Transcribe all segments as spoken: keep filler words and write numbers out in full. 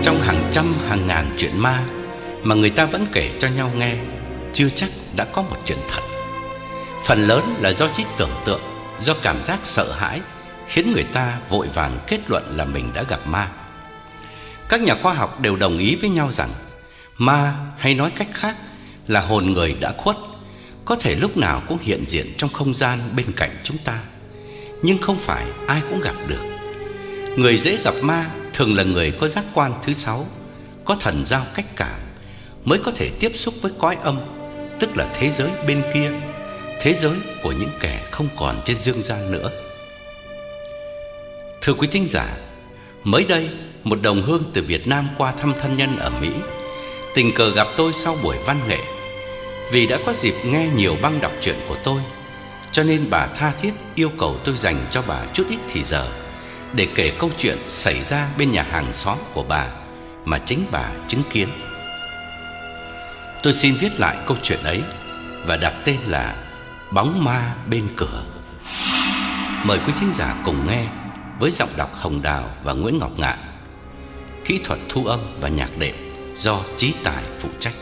Trong hàng trăm hàng ngàn chuyện ma mà người ta vẫn kể cho nhau nghe, chưa chắc đã có một chuyện thật. Phần lớn là do trí tưởng tượng, do cảm giác sợ hãi khiến người ta vội vàng kết luận là mình đã gặp ma. Các nhà khoa học đều đồng ý với nhau rằng ma, hay nói cách khác là hồn người đã khuất, có thể lúc nào cũng hiện diện trong không gian bên cạnh chúng ta. Nhưng không phải ai cũng gặp được. Người dễ gặp ma thường là người có giác quan thứ sáu, có thần giao cách cảm, mới có thể tiếp xúc với cõi âm, tức là thế giới bên kia, thế giới của những kẻ không còn trên dương gian nữa. Thưa quý thính giả, mới đây một đồng hương từ Việt Nam qua thăm thân nhân ở Mỹ tình cờ gặp tôi sau buổi văn nghệ. Vì đã có dịp nghe nhiều băng đọc truyện của tôi, cho nên bà tha thiết yêu cầu tôi dành cho bà chút ít thì giờ để kể câu chuyện xảy ra bên nhà hàng xóm của bà mà chính bà chứng kiến. Tôi xin viết lại câu chuyện ấy và đặt tên là Bóng ma bên cửa. Mời quý thính giả cùng nghe với giọng đọc Hồng Đào và Nguyễn Ngọc Ngạn. Kỹ thuật thu âm và nhạc đệm do Chí Tài phụ trách.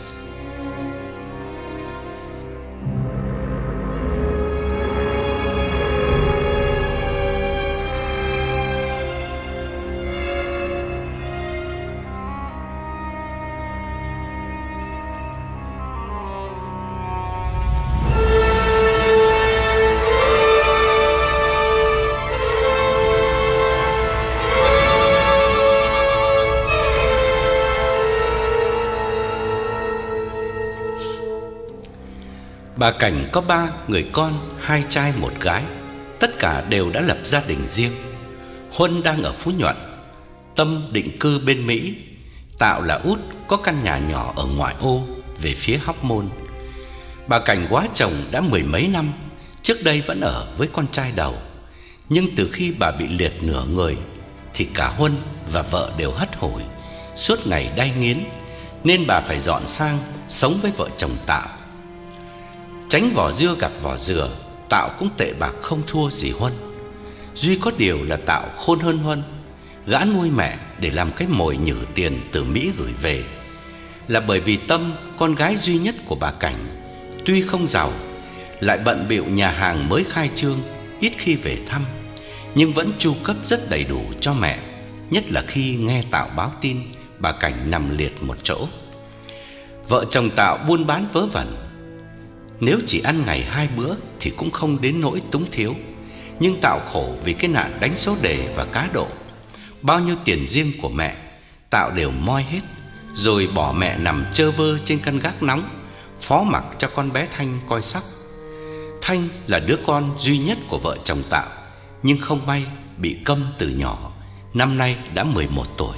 Bà Cảnh có ba người con, hai trai một gái. Tất cả đều đã lập gia đình riêng. Huân đang ở Phú Nhuận, Tâm định cư bên Mỹ, Tạo là út có căn nhà nhỏ ở ngoại ô về phía Hóc Môn. Bà Cảnh quá chồng đã mười mấy năm, trước đây vẫn ở với con trai đầu. Nhưng từ khi bà bị liệt nửa người thì cả Huân và vợ đều hất hủi, suốt ngày đay nghiến, nên bà phải dọn sang sống với vợ chồng Tạo. Tránh vỏ dưa gặp vỏ dừa, Tạo cũng tệ bạc không thua gì Huân. Duy có điều là Tạo khôn hơn Huân. Gã nuôi mẹ để làm cái mồi nhử tiền từ Mỹ gửi về. Là bởi vì Tâm, con gái duy nhất của bà Cảnh, tuy không giàu, lại bận bịu nhà hàng mới khai trương, ít khi về thăm, nhưng vẫn chu cấp rất đầy đủ cho mẹ. Nhất là khi nghe Tạo báo tin bà Cảnh nằm liệt một chỗ. Vợ chồng Tạo buôn bán vớ vẩn. Nếu chỉ ăn ngày hai bữa thì cũng không đến nỗi túng thiếu. Nhưng Tạo khổ vì cái nạn đánh số đề và cá độ. Bao nhiêu tiền riêng của mẹ Tạo đều moi hết, rồi bỏ mẹ nằm chơ vơ trên căn gác nóng, phó mặc cho con bé Thanh coi sóc. Thanh là đứa con duy nhất của vợ chồng Tạo, nhưng không may bị câm từ nhỏ, năm nay đã mười một tuổi.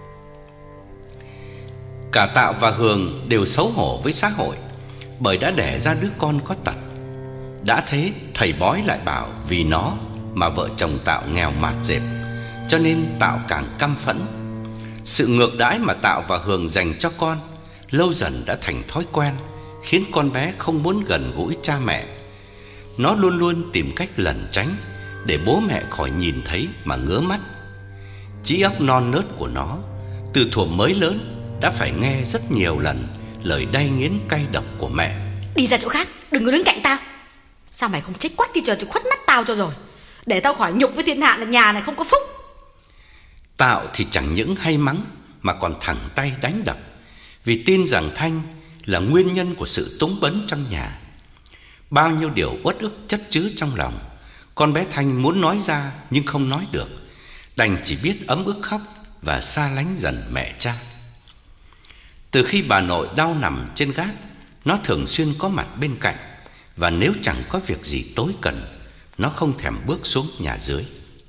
Cả Tạo và Hường đều xấu hổ với xã hội, bởi đã đẻ ra đứa con có tật. Đã thế thầy bói lại bảo vì nó mà vợ chồng Tạo nghèo mạt dẹp, cho nên Tạo càng căm phẫn. Sự ngược đãi mà Tạo và Hường dành cho con lâu dần đã thành thói quen, khiến con bé không muốn gần gũi cha mẹ. Nó luôn luôn tìm cách lẩn tránh để bố mẹ khỏi nhìn thấy mà ngứa mắt. Trí óc non nớt của nó từ thuở mới lớn đã phải nghe rất nhiều lần lời đay nghiến cay độc của mẹ. Đi ra chỗ khác, đừng có đứng cạnh tao. Sao mày không chết quách đi trời cho khuất mắt tao cho rồi, để tao khỏi nhục với thiên hạ là nhà này không có phúc. Tạo thì chẳng những hay mắng mà còn thẳng tay đánh đập, vì tin rằng Thanh là nguyên nhân của sự túng bấn trong nhà. Bao nhiêu điều uất ức chất chứa trong lòng, con bé Thanh muốn nói ra nhưng không nói được, đành chỉ biết ấm ức khóc và xa lánh dần mẹ cha. Từ khi bà nội đau nằm trên gác, nó thường xuyên có mặt bên cạnh, và nếu chẳng có việc gì tối cần, nó không thèm bước xuống nhà dưới.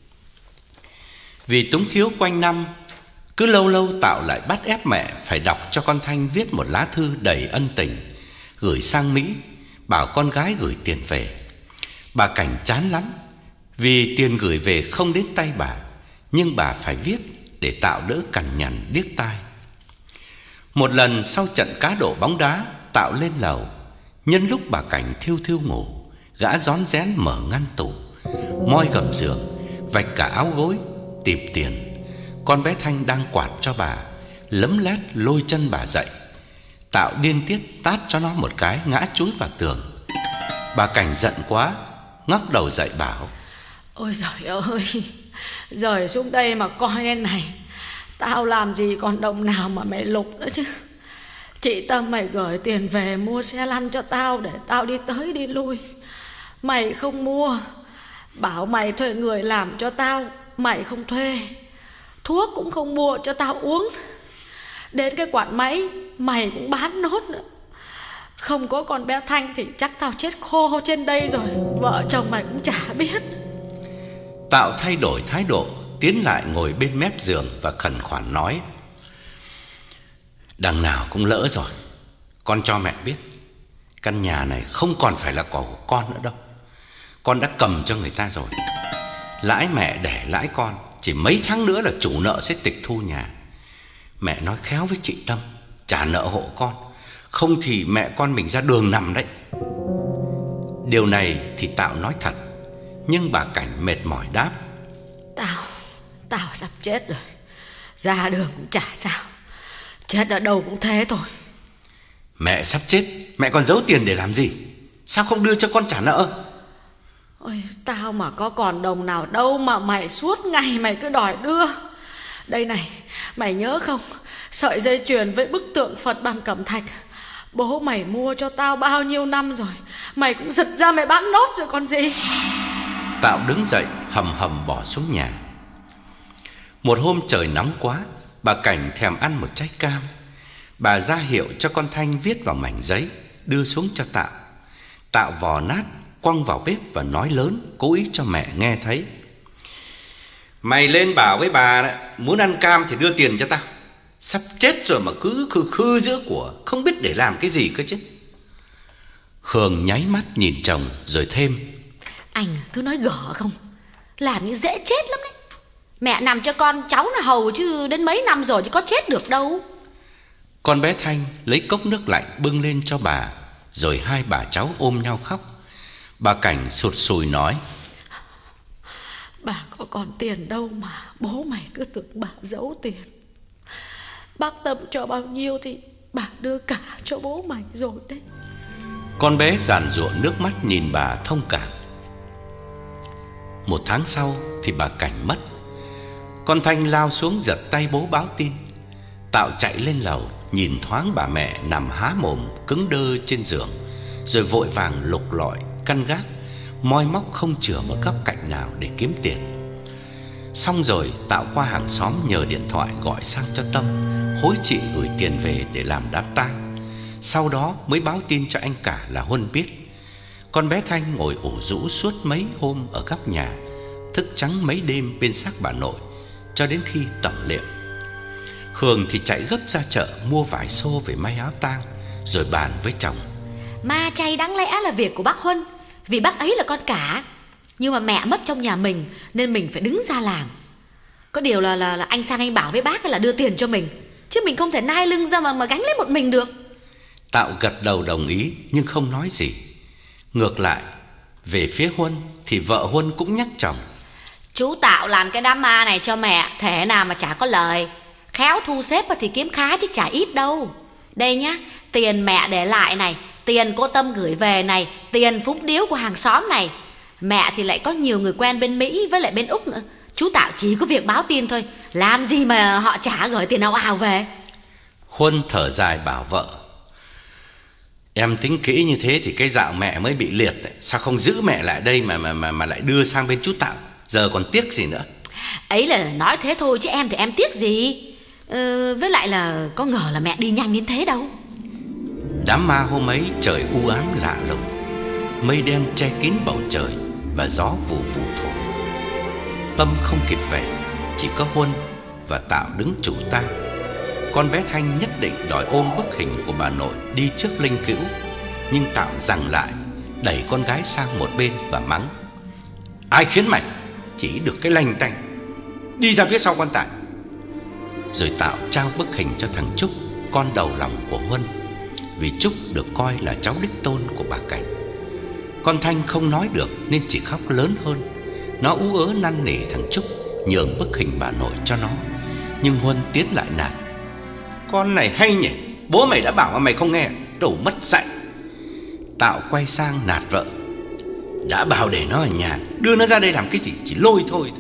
Vì túng thiếu quanh năm, cứ lâu lâu Tạo lại bắt ép mẹ phải đọc cho con Thanh viết một lá thư đầy ân tình, gửi sang Mỹ, bảo con gái gửi tiền về. Bà Cảnh chán lắm, vì tiền gửi về không đến tay bà, nhưng bà phải viết để Tạo đỡ cằn nhằn điếc tai. Một lần sau trận cá độ bóng đá, Tạo lên lầu. Nhân lúc bà Cảnh thiêu thiêu ngủ, gã rón rén mở ngăn tủ, moi gầm giường, vạch cả áo gối, tìm tiền. Con bé Thanh đang quạt cho bà, lấm lét lôi chân bà dậy. Tạo điên tiết tát cho nó một cái ngã chúi vào tường. Bà Cảnh giận quá, ngóc đầu dậy bảo: Ôi giời ơi, rời xuống đây mà coi lên này. Tao làm gì còn đồng nào mà mày lục nữa chứ. Chị Tâm mày gửi tiền về mua xe lăn cho tao để tao đi tới đi lui. Mày không mua. Bảo mày thuê người làm cho tao, mày không thuê. Thuốc cũng không mua cho tao uống. Đến cái quạt máy mày cũng bán nốt nữa. Không có con bé Thanh thì chắc tao chết khô trên đây rồi. Vợ chồng mày cũng chả biết. Tạo thay đổi thái độ, tiến lại ngồi bên mép giường và khẩn khoản nói: Đằng nào cũng lỡ rồi. Con cho mẹ biết, căn nhà này không còn phải là của con nữa đâu. Con đã cầm cho người ta rồi. Lãi mẹ để lãi con, chỉ mấy tháng nữa là chủ nợ sẽ tịch thu nhà. Mẹ nói khéo với chị Tâm, trả nợ hộ con, không thì mẹ con mình ra đường nằm đấy. Điều này thì Tạo nói thật, nhưng bà Cảnh mệt mỏi đáp: Tao, tao sắp chết rồi. Ra đường cũng chả sao. Chết ở đâu cũng thế thôi. Mẹ sắp chết, mẹ còn giấu tiền để làm gì? Sao không đưa cho con trả nợ? Ôi, tao mà có còn đồng nào đâu mà mày suốt ngày mày cứ đòi đưa. Đây này, mày nhớ không? Sợi dây chuyền với bức tượng Phật bằng cẩm thạch, bố mày mua cho tao bao nhiêu năm rồi. Mày cũng giật ra mày bán nốt rồi còn gì. Tạo đứng dậy hầm hầm bỏ xuống nhà. Một hôm trời nóng quá, bà Cảnh thèm ăn một trái cam. Bà ra hiệu cho con Thanh viết vào mảnh giấy, đưa xuống cho Tạo. Tạo vò nát, quăng vào bếp và nói lớn, cố ý cho mẹ nghe thấy: Mày lên bảo với bà đấy, muốn ăn cam thì đưa tiền cho tao. Sắp chết rồi mà cứ khư khư giữa của, không biết để làm cái gì cơ chứ. Hường nháy mắt nhìn chồng rồi thêm: Anh cứ nói gở không, làm như dễ chết lắm đấy. Mẹ nằm cho con cháu là hầu chứ đến mấy năm rồi chứ có chết được đâu. Con bé Thanh lấy cốc nước lạnh bưng lên cho bà, rồi hai bà cháu ôm nhau khóc. Bà Cảnh sụt sùi nói: Bà có còn tiền đâu mà bố mày cứ tưởng bà giấu tiền. Bác Tâm cho bao nhiêu thì bà đưa cả cho bố mày rồi đấy. Con bé giàn giụa nước mắt nhìn bà thông cảm. Một tháng sau thì bà Cảnh mất. Con Thanh lao xuống giật tay bố báo tin. Tạo chạy lên lầu, nhìn thoáng bà mẹ nằm há mồm cứng đơ trên giường, rồi vội vàng lục lọi căn gác, moi móc không chừa một góc cạnh nào để kiếm tiền. Xong rồi Tạo qua hàng xóm nhờ điện thoại gọi sang cho Tâm, hối chị gửi tiền về để làm đám tang. Sau đó mới báo tin cho anh cả là Huân biết. Con bé Thanh ngồi ủ rũ suốt mấy hôm ở góc nhà, thức trắng mấy đêm bên xác bà nội cho đến khi tẩm liệm. Hường thì chạy gấp ra chợ mua vải xô về may áo tang, rồi bàn với chồng: Ma chay đáng lẽ là việc của bác Huân, vì bác ấy là con cả. Nhưng mà mẹ mất trong nhà mình nên mình phải đứng ra làm. Có điều là, là, là anh sang anh bảo với bác là đưa tiền cho mình, chứ mình không thể nai lưng ra mà, mà gánh lấy một mình được. Tạo gật đầu đồng ý nhưng không nói gì. Ngược lại, về phía Huân thì vợ Huân cũng nhắc chồng: Chú Tạo làm cái đám ma này cho mẹ, thế nào mà chả có lời. Khéo thu xếp thì kiếm khá chứ chả ít đâu. Đây nhá, tiền mẹ để lại này, tiền cô Tâm gửi về này, tiền phúng điếu của hàng xóm này. Mẹ thì lại có nhiều người quen bên Mỹ với lại bên Úc nữa. Chú Tạo chỉ có việc báo tin thôi, làm gì mà họ chả gửi tiền ào ào về. Huân thở dài bảo vợ: Em tính kỹ như thế thì cái dạo mẹ mới bị liệt đấy. Sao không giữ mẹ lại đây mà mà mà, mà lại đưa sang bên chú Tạo, giờ còn tiếc gì nữa. Ấy là nói thế thôi chứ em thì em tiếc gì. ờ, Với lại là có ngờ là mẹ đi nhanh đến thế đâu. Đám ma hôm ấy trời u ám lạ lùng, mây đen che kín bầu trời và gió vù vù thổi. Tâm không kịp về, chỉ có Huân và Tạo đứng chủ tang. Con bé Thanh nhất định đòi ôm bức hình của bà nội đi trước linh cữu, nhưng Tạo giằng lại, đẩy con gái sang một bên và mắng: Ai khiến mày? Chỉ được cái lành tành, đi ra phía sau quan tài. Rồi Tạo trao bức hình cho thằng Trúc, con đầu lòng của Huân, vì Trúc được coi là cháu đích tôn của bà Cảnh. Con Thanh không nói được nên chỉ khóc lớn hơn. Nó ú ớ năn nỉ thằng Trúc nhường bức hình bà nội cho nó, nhưng Huân tiến lại nạt: Con này hay nhỉ, bố mày đã bảo mà mày không nghe, đồ mất dạy. Tạo quay sang nạt vợ: đã bảo để nó ở nhà, đưa nó ra đây làm cái gì, chỉ lôi thôi.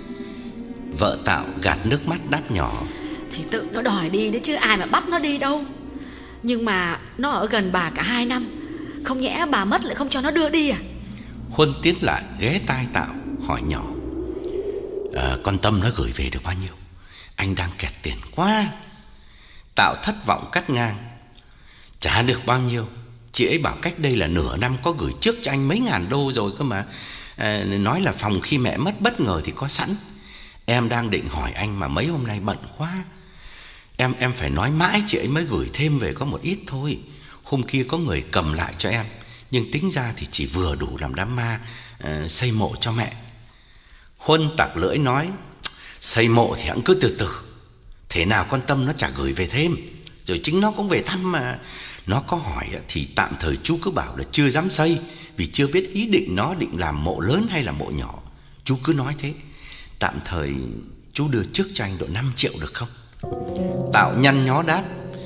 Vợ Tạo gạt nước mắt đáp nhỏ: thì tự nó đòi đi đấy chứ ai mà bắt nó đi đâu. Nhưng mà nó ở gần bà cả hai năm, không nhẽ bà mất lại không cho nó đưa đi à? Huân tiến lại ghé tai Tạo hỏi nhỏ: à, con Tâm nó gửi về được bao nhiêu? Anh đang kẹt tiền quá. Tạo thất vọng cắt ngang: chả được bao nhiêu. Chị ấy bảo cách đây là nửa năm có gửi trước cho anh mấy ngàn đô rồi cơ mà. à, Nói là phòng khi mẹ mất bất ngờ thì có sẵn. Em đang định hỏi anh mà mấy hôm nay bận quá. Em em phải nói mãi chị ấy mới gửi thêm về có một ít thôi. Hôm kia có người cầm lại cho em, nhưng tính ra thì chỉ vừa đủ làm đám ma uh, xây mộ cho mẹ. Huân tặc lưỡi nói: xây mộ thì hẵng cứ từ từ. Thế nào con Tâm nó chả gửi về thêm, rồi chính nó cũng về thăm mà. Nó có hỏi thì tạm thời chú cứ bảo là chưa dám xây, vì chưa biết ý định nó định làm mộ lớn hay là mộ nhỏ. Chú cứ nói thế. Tạm thời chú đưa trước cho anh độ năm triệu được không? Tạo nhăn nhó đáp: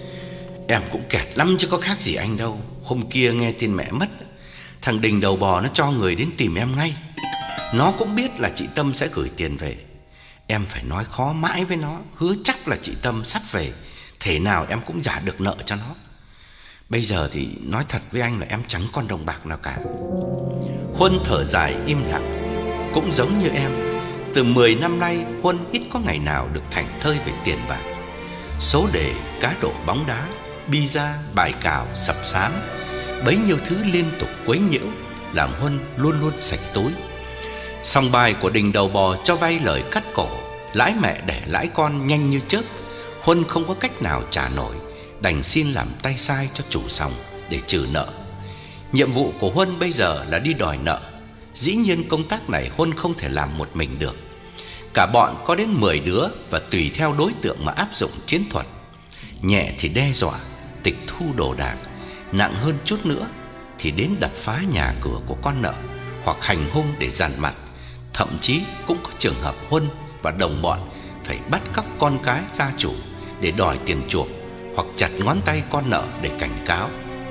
em cũng kẹt lắm chứ có khác gì anh đâu. Hôm kia nghe tin mẹ mất, thằng Đình đầu bò nó cho người đến tìm em ngay. Nó cũng biết là chị Tâm sẽ gửi tiền về. Em phải nói khó mãi với nó, hứa chắc là chị Tâm sắp về, thế nào em cũng trả được nợ cho nó. Bây giờ thì nói thật với anh là em chẳng còn đồng bạc nào cả. Huân thở dài im lặng. Cũng giống như em, từ mười năm nay Huân ít có ngày nào được thảnh thơi về tiền bạc. Số đề, cá độ bóng đá, pizza, bài cào, sập sám, bấy nhiêu thứ liên tục quấy nhiễu làm Huân luôn luôn sạch túi. Sòng bài của Đình đầu bò cho vay lời cắt cổ, lãi mẹ đẻ lãi con nhanh như chớp. Huân không có cách nào trả nổi, đành xin làm tay sai cho chủ sòng để trừ nợ. Nhiệm vụ của Huân bây giờ là đi đòi nợ. Dĩ nhiên công tác này Huân không thể làm một mình được. Cả bọn có đến mười đứa và tùy theo đối tượng mà áp dụng chiến thuật. Nhẹ thì đe dọa, tịch thu đồ đạc, nặng hơn chút nữa thì đến đập phá nhà cửa của con nợ hoặc hành hung để dằn mặt. Thậm chí cũng có trường hợp Huân và đồng bọn phải bắt cóc con cái gia chủ để đòi tiền chuộc, hoặc chặt ngón tay con nợ để cảnh cáo.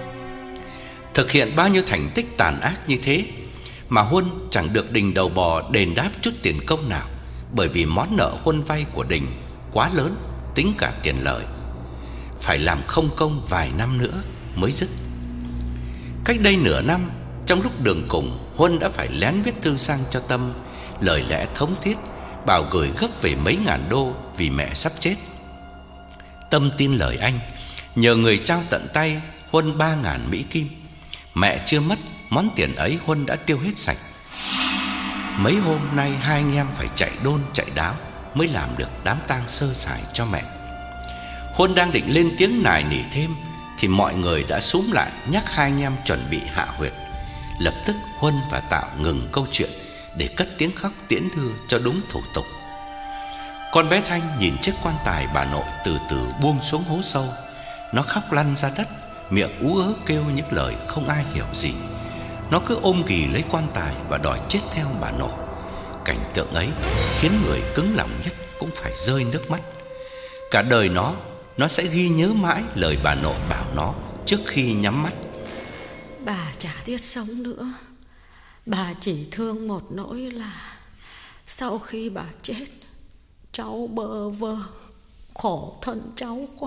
Thực hiện bao nhiêu thành tích tàn ác như thế mà Huân chẳng được Đình đầu bò đền đáp chút tiền công nào, bởi vì món nợ Huân vay của Đình quá lớn, tính cả tiền lợi. Phải làm không công vài năm nữa mới dứt. Cách đây nửa năm, trong lúc đường cùng, Huân đã phải lén viết thư sang cho Tâm, lời lẽ thống thiết, bảo gửi gấp về mấy ngàn đô vì mẹ sắp chết. Tâm tin lời anh, nhờ người trao tận tay Huân ba ngàn Mỹ Kim. Mẹ chưa mất, món tiền ấy Huân đã tiêu hết sạch. Mấy hôm nay hai anh em phải chạy đôn chạy đáo mới làm được đám tang sơ sài cho mẹ. Huân đang định lên tiếng nài nỉ thêm thì mọi người đã xúm lại nhắc hai anh em chuẩn bị hạ huyệt. Lập tức Huân và Tạo ngừng câu chuyện để cất tiếng khóc tiễn đưa cho đúng thủ tục. Con bé Thanh nhìn chiếc quan tài bà nội từ từ buông xuống hố sâu. Nó khóc lăn ra đất, miệng ú ớ kêu những lời không ai hiểu gì. Nó cứ ôm ghì lấy quan tài và đòi chết theo bà nội. Cảnh tượng ấy khiến người cứng lòng nhất cũng phải rơi nước mắt. Cả đời nó, nó sẽ ghi nhớ mãi lời bà nội bảo nó trước khi nhắm mắt: bà chả biết sống nữa. Bà chỉ thương một nỗi là sau khi bà chết, cháu bơ vơ, khổ thân cháu quá.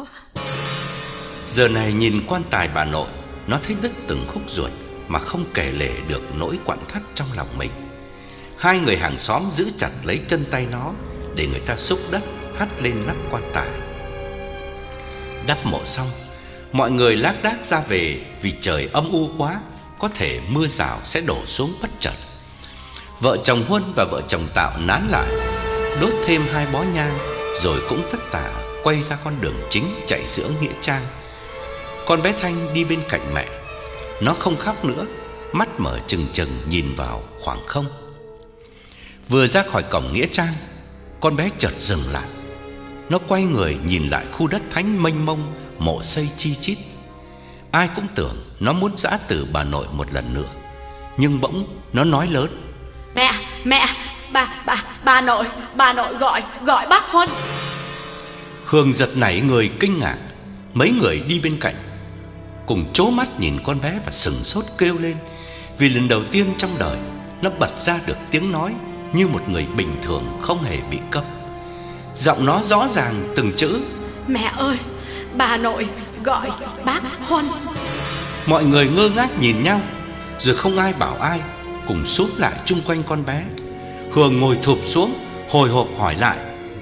Giờ này nhìn quan tài bà nội, nó thấy đứt từng khúc ruột mà không kể lể được nỗi quặn thắt trong lòng mình. Hai người hàng xóm giữ chặt lấy chân tay nó để người ta xúc đất hắt lên nắp quan tài. Đắp mộ xong, mọi người lác đác ra về vì trời âm u quá, có thể mưa rào sẽ đổ xuống bất chợt. Vợ chồng Huân và vợ chồng Tạo nán lại, đốt thêm hai bó nhang, rồi cũng tất tả quay ra con đường chính chạy giữa nghĩa trang. Con bé Thanh đi bên cạnh mẹ. Nó không khóc nữa, mắt mở trừng trừng nhìn vào khoảng không. Vừa ra khỏi cổng nghĩa trang, con bé chợt dừng lại. Nó quay người nhìn lại khu đất thánh mênh mông, mộ xây chi chít. Ai cũng tưởng nó muốn giã từ bà nội một lần nữa, nhưng bỗng nó nói lớn: Mẹ, mẹ, bà, bà, bà nội, bà nội gọi, gọi bác Huân. Hương giật nảy người kinh ngạc, Mấy người đi bên cạnh cùng trố mắt nhìn con bé và sửng sốt kêu lên, vì lần đầu tiên trong đời nó bật ra được tiếng nói như một người bình thường, không hề bị câm. Giọng nó rõ ràng từng chữ: Mẹ ơi, bà nội gọi bác Huân. Mọi người ngơ ngác nhìn nhau, rồi không ai bảo ai, cùng xúm lại chung quanh con bé. Hường ngồi thụp xuống, hồi hộp hỏi lại: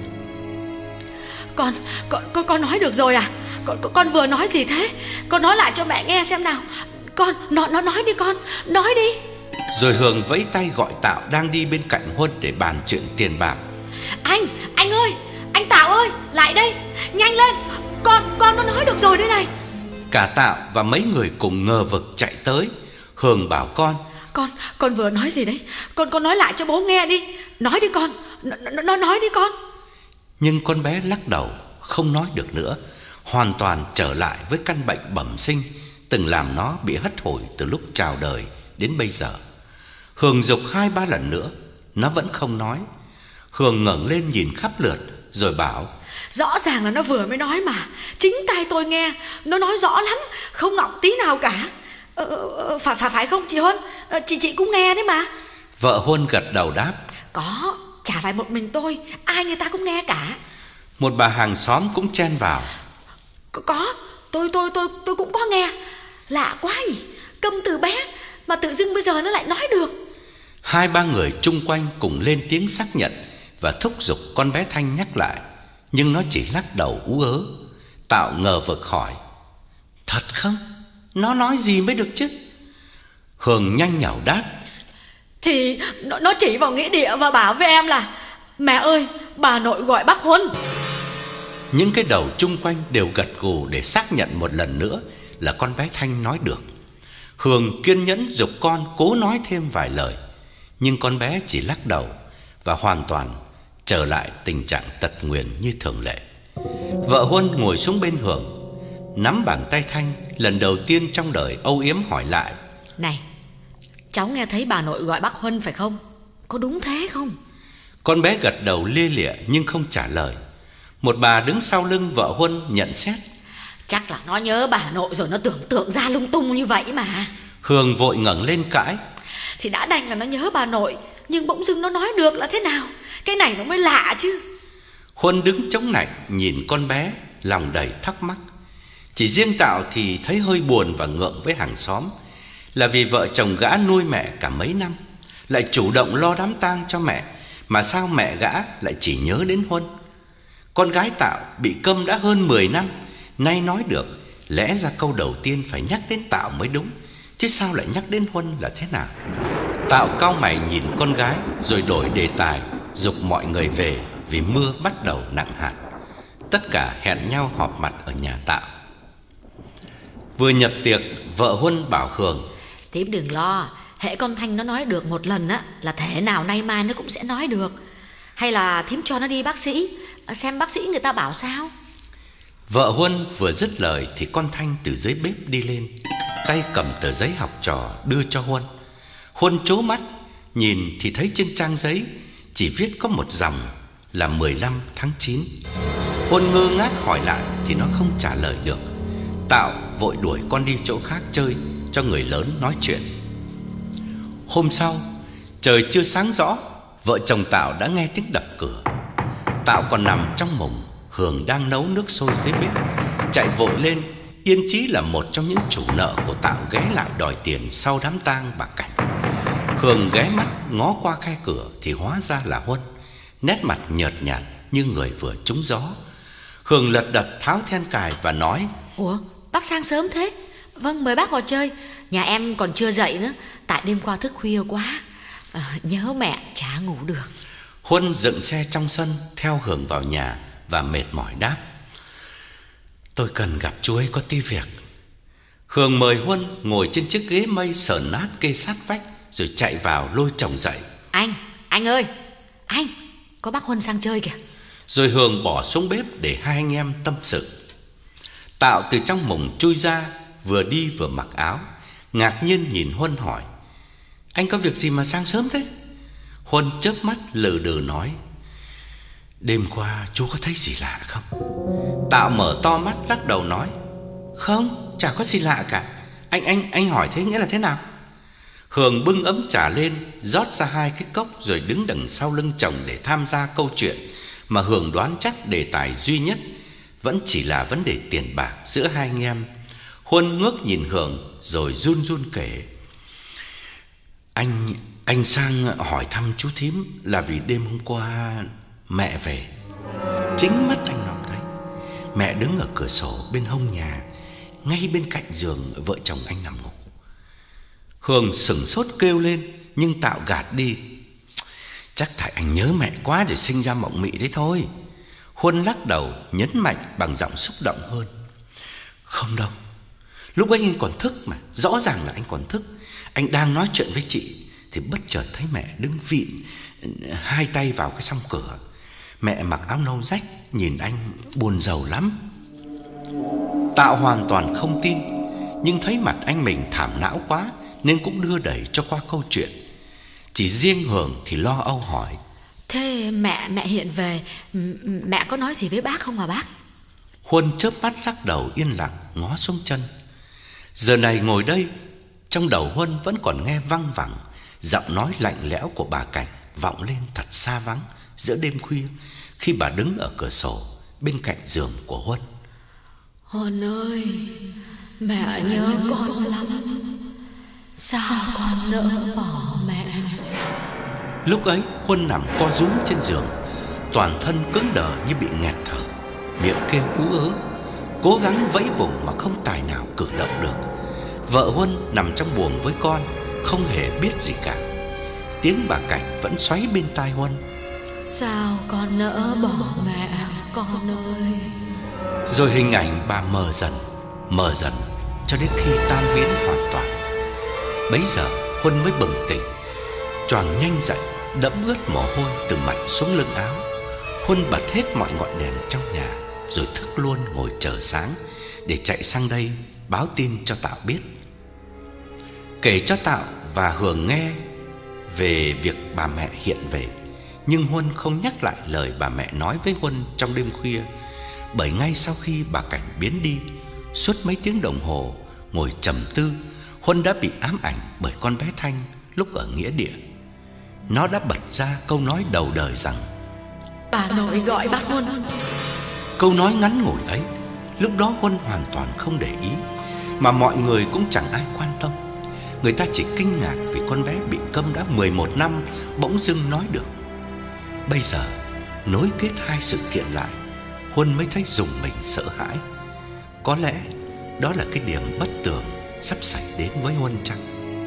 Con, con, con, con nói được rồi à? Con, con, con vừa nói gì thế? Con nói lại cho mẹ nghe xem nào. Con, nó, nó nói đi con, nói đi. Rồi Hường vẫy tay gọi Tạo đang đi bên cạnh Huân để bàn chuyện tiền bạc. Anh, anh ơi, anh Tạo ơi, lại đây, nhanh lên. Con, con nó nói được rồi đây này. Cả Tạo và mấy người cùng ngờ vực chạy tới. Hường bảo con: Con, con vừa nói gì đấy? Con, con nói lại cho bố nghe đi. Nói đi con, nó, nó nói đi con. Nhưng con bé lắc đầu, không nói được nữa, hoàn toàn trở lại với căn bệnh bẩm sinh từng làm nó bị hất hủi từ lúc chào đời đến bây giờ. Hường giục hai ba lần nữa, nó vẫn không nói. Hường ngẩng lên nhìn khắp lượt rồi bảo: Rõ ràng là nó vừa mới nói mà, chính tai tôi nghe, nó nói rõ lắm, không ngọng tí nào cả. ờ, phải, phải, phải không chị Huân? ờ, Chị chị cũng nghe đấy mà. Vợ Huân gật đầu đáp: Có, chả phải một mình tôi, ai người ta cũng nghe cả. Một bà hàng xóm cũng chen vào: Có, có tôi, tôi, tôi, tôi cũng có nghe. Lạ quá nhỉ, câm từ bé mà tự dưng bây giờ nó lại nói được. Hai ba người chung quanh cùng lên tiếng xác nhận và thúc giục con bé Thanh nhắc lại, nhưng nó chỉ lắc đầu ú ớ. Tạo ngờ vực hỏi: Thật không? Nó nói gì mới được chứ? Hường nhanh nhảu đáp: Thì nó, nó chỉ vào nghĩa địa và bảo với em là: Mẹ ơi, bà nội gọi bác Huân. Những cái đầu chung quanh đều gật gù để xác nhận một lần nữa là con bé Thanh nói được. Hường kiên nhẫn giục con cố nói thêm vài lời, nhưng con bé chỉ lắc đầu và hoàn toàn trở lại tình trạng tật nguyền như thường lệ. Vợ Huân ngồi xuống bên Hường, nắm bàn tay Thanh, lần đầu tiên trong đời âu yếm hỏi lại: Này, cháu nghe thấy bà nội gọi bác Huân phải không? Có đúng thế không? Con bé gật đầu lia lịa nhưng không trả lời. Một bà đứng sau lưng vợ Huân nhận xét: Chắc là nó nhớ bà nội rồi nó tưởng tượng ra lung tung như vậy mà. Hường vội ngẩng lên cãi: Thì đã đành là nó nhớ bà nội, nhưng bỗng dưng nó nói được là thế nào? Cái này nó mới lạ chứ. Huân đứng chống nạnh nhìn con bé, lòng đầy thắc mắc. Chỉ riêng Tạo thì thấy hơi buồn và ngượng với hàng xóm, là vì vợ chồng gã nuôi mẹ cả mấy năm, lại chủ động lo đám tang cho mẹ, mà sao mẹ gã lại chỉ nhớ đến Huân. Con gái Tạo bị câm đã hơn mười năm, nay nói được, lẽ ra câu đầu tiên phải nhắc đến Tạo mới đúng, chứ sao lại nhắc đến Huân là thế nào? Tạo cau mày nhìn con gái rồi đổi đề tài, giục mọi người về vì mưa bắt đầu nặng hạt. Tất cả hẹn nhau họp mặt ở nhà Tạo. Vừa nhập tiệc, vợ Huân bảo Hường: Thím đừng lo, hễ con Thanh nó nói được một lần á là thể nào nay mai nó cũng sẽ nói được. Hay là thím cho nó đi bác sĩ, xem bác sĩ người ta bảo sao. Vợ Huân vừa dứt lời thì con Thanh từ dưới bếp đi lên, tay cầm tờ giấy học trò đưa cho Huân. Huân trố mắt nhìn thì thấy trên trang giấy chỉ viết có một dòng là mười lăm tháng chín. Huân ngơ ngác hỏi lại thì nó không trả lời được. Tạo vội đuổi con đi chỗ khác chơi cho người lớn nói chuyện. Hôm sau, trời chưa sáng rõ, vợ chồng Tạo đã nghe tiếng đập cửa. Tạo còn nằm trong mùng, Hường đang nấu nước sôi dưới bếp, chạy vội lên. Yên chí là một trong những chủ nợ của Tạo ghé lại đòi tiền sau đám tang bà Cảnh. Hường ghé mắt ngó qua khe cửa thì hóa ra là Huân, nét mặt nhợt nhạt như người vừa trúng gió. Hường lật đật tháo then cài và nói: Ủa, bác sang sớm thế? Vâng, mời bác vào chơi. Nhà em còn chưa dậy nữa, tại đêm qua thức khuya quá, à, nhớ mẹ chả ngủ được. Huân dựng xe trong sân theo Hường vào nhà và mệt mỏi đáp: Tôi cần gặp chú ấy có tí việc. Hường mời Huân ngồi trên chiếc ghế mây sờn nát kê sát vách, rồi chạy vào lôi chồng dậy. Anh, anh ơi, anh, có bác Huân sang chơi kìa. Rồi Hường bỏ xuống bếp để hai anh em tâm sự. Tạo từ trong mùng chui ra, vừa đi vừa mặc áo, ngạc nhiên nhìn Huân hỏi: Anh có việc gì mà sang sớm thế? Huân chớp mắt lừ đừ nói: Đêm qua chú có thấy gì lạ không? Tạo mở to mắt lắc đầu nói: Không, chả có gì lạ cả. Anh anh anh hỏi thế nghĩa là thế nào? Hường bưng ấm trà lên, rót ra hai cái cốc rồi đứng đằng sau lưng chồng để tham gia câu chuyện mà Hường đoán chắc đề tài duy nhất vẫn chỉ là vấn đề tiền bạc giữa hai anh em. Huân ngước nhìn Hường rồi run run kể: Anh anh sang hỏi thăm chú thím là vì đêm hôm qua mẹ về. Chính mắt anh Long thấy mẹ đứng ở cửa sổ bên hông nhà, ngay bên cạnh giường vợ chồng anh nằm ngủ. Hường sửng sốt kêu lên nhưng Tạo gạt đi: Chắc tại anh nhớ mẹ quá rồi sinh ra mộng mị đấy thôi. Huân lắc đầu nhấn mạnh bằng giọng xúc động hơn: Không đâu, lúc ấy anh còn thức mà, rõ ràng là anh còn thức. Anh đang nói chuyện với chị thì bất chợt thấy mẹ đứng vịn hai tay vào cái song cửa. Mẹ mặc áo nâu rách, nhìn anh buồn rầu lắm. Tạo hoàn toàn không tin, nhưng thấy mặt anh mình thảm não quá nên cũng đưa đẩy cho qua câu chuyện. Chỉ riêng Hường thì lo âu hỏi: Thế mẹ mẹ hiện về, mẹ có nói gì với bác không hả bác? Huân chớp mắt lắc đầu yên lặng ngó xuống chân. Giờ này ngồi đây, trong đầu Huân vẫn còn nghe văng vẳng giọng nói lạnh lẽo của bà Cảnh vọng lên thật xa vắng giữa đêm khuya khi bà đứng ở cửa sổ bên cạnh giường của Huân. Huân ơi, mẹ nhớ con lắm. Sao con nỡ bỏ mẹ? Lúc ấy Huân nằm co rúm trên giường, toàn thân cứng đờ như bị nghẹt thở, miệng kêu ú ớ, cố gắng vẫy vùng mà không tài nào cử động được. Vợ Huân nằm trong buồng với con, không hề biết gì cả. Tiếng bà Cảnh vẫn xoáy bên tai Huân: Sao con nỡ bỏ mẹ con ơi? Rồi hình ảnh bà mờ dần, mờ dần cho đến khi tan biến hoàn toàn. Bấy giờ Huân mới bừng tỉnh, choàng nhanh dậy, đẫm ướt mồ hôi từ mặt xuống lưng áo. Huân bật hết mọi ngọn đèn trong nhà, rồi thức luôn ngồi chờ sáng để chạy sang đây báo tin cho Tạo biết. Kể cho Tạo và Hường nghe về việc bà mẹ hiện về, nhưng Huân không nhắc lại lời bà mẹ nói với Huân trong đêm khuya. Bởi ngay sau khi bà Cảnh biến đi, suốt mấy tiếng đồng hồ ngồi trầm tư, Huân đã bị ám ảnh bởi con bé Thanh lúc ở nghĩa địa. Nó đã bật ra câu nói đầu đời rằng: Bà nội gọi bác Huân. Câu nói ngắn ngủi ấy, lúc đó Huân hoàn toàn không để ý, mà mọi người cũng chẳng ai quan tâm. Người ta chỉ kinh ngạc vì con bé bị câm đã mười một năm bỗng dưng nói được. Bây giờ nối kết hai sự kiện lại, Huân mới thấy rùng mình sợ hãi. Có lẽ đó là cái điểm bất tường sắp xảy đến với Huân chăng?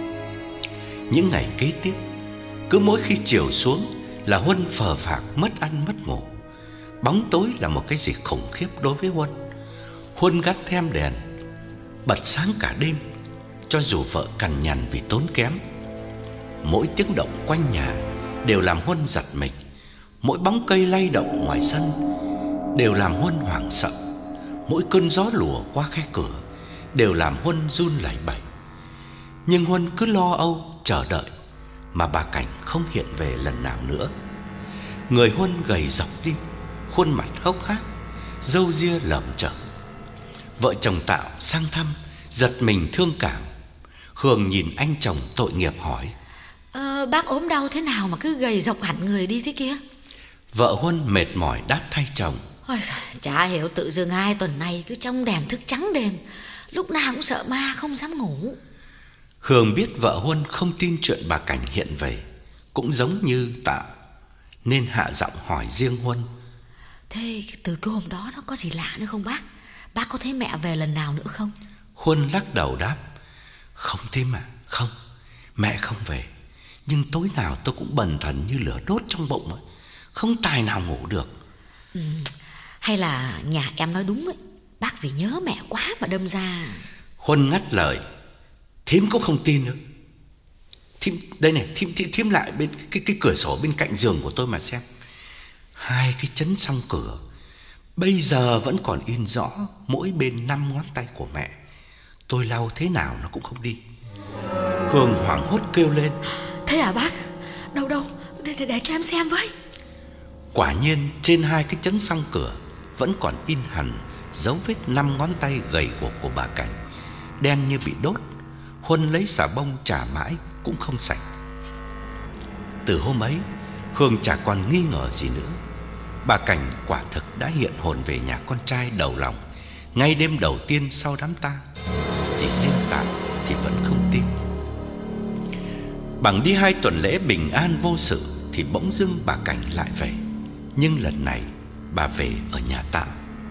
Những ngày kế tiếp, cứ mỗi khi chiều xuống là Huân phờ phạc mất ăn mất ngủ. Bóng tối là một cái gì khủng khiếp đối với Huân. Huân gắt thêm đèn, bật sáng cả đêm, cho dù vợ cằn nhằn vì tốn kém. Mỗi tiếng động quanh nhà đều làm Huân giật mình. Mỗi bóng cây lay động ngoài sân đều làm Huân hoảng sợ. Mỗi cơn gió lùa qua khe cửa đều làm Huân run lẩy bẩy. Nhưng Huân cứ lo âu chờ đợi mà bà Cảnh không hiện về lần nào nữa. Người Huân gầy rộc đi, khuôn mặt hốc hác, râu ria lởm chởm. Vợ chồng Tạo sang thăm giật mình thương cảm. Hường nhìn anh chồng tội nghiệp hỏi: ờ, Bác ốm đau thế nào mà cứ gầy rộc hẳn người đi thế kia? Vợ Huân mệt mỏi đáp thay chồng: Ôi, chả hiểu tự dưng hai tuần nay cứ trong đèn thức trắng đêm, lúc nào cũng sợ ma không dám ngủ. Hường biết vợ Huân không tin chuyện bà Cảnh hiện về, cũng giống như Tạo, nên hạ giọng hỏi riêng Huân: Thế từ cái hôm đó nó có gì lạ nữa không bác? Bác có thấy mẹ về lần nào nữa không? Huân lắc đầu đáp: Không thím à, không, mẹ không về. Nhưng tối nào tôi cũng bần thần như lửa đốt trong bụng ấy, không tài nào ngủ được. ừ, Hay là nhà em nói đúng ấy, bác vì nhớ mẹ quá mà đâm ra. Huân ngắt lời: Thím cũng không tin nữa. Thím, đây này, thím, thím, thím lại bên cái, cái cửa sổ bên cạnh giường của tôi mà xem. Hai cái chấn song cửa bây giờ vẫn còn in rõ mỗi bên năm ngón tay của mẹ. Tôi lau thế nào nó cũng không đi. Hường hoảng hốt kêu lên: Thế à bác? Đâu đâu, để, để, để cho em xem với. Quả nhiên trên hai cái chấn song cửa vẫn còn in hẳn dấu vết năm ngón tay gầy guộc của bà Cảnh, đen như bị đốt. Huân lấy xà bông chà mãi cũng không sạch. Từ hôm ấy, Hương chả còn nghi ngờ gì nữa. Bà Cảnh quả thực đã hiện hồn về nhà con trai đầu lòng ngay đêm đầu tiên sau đám tang. Chỉ riêng Tạo thì vẫn không tin. Bằng đi hai tuần lễ bình an vô sự thì bỗng dưng bà Cảnh lại về. Nhưng lần này bà về ở nhà Tạo.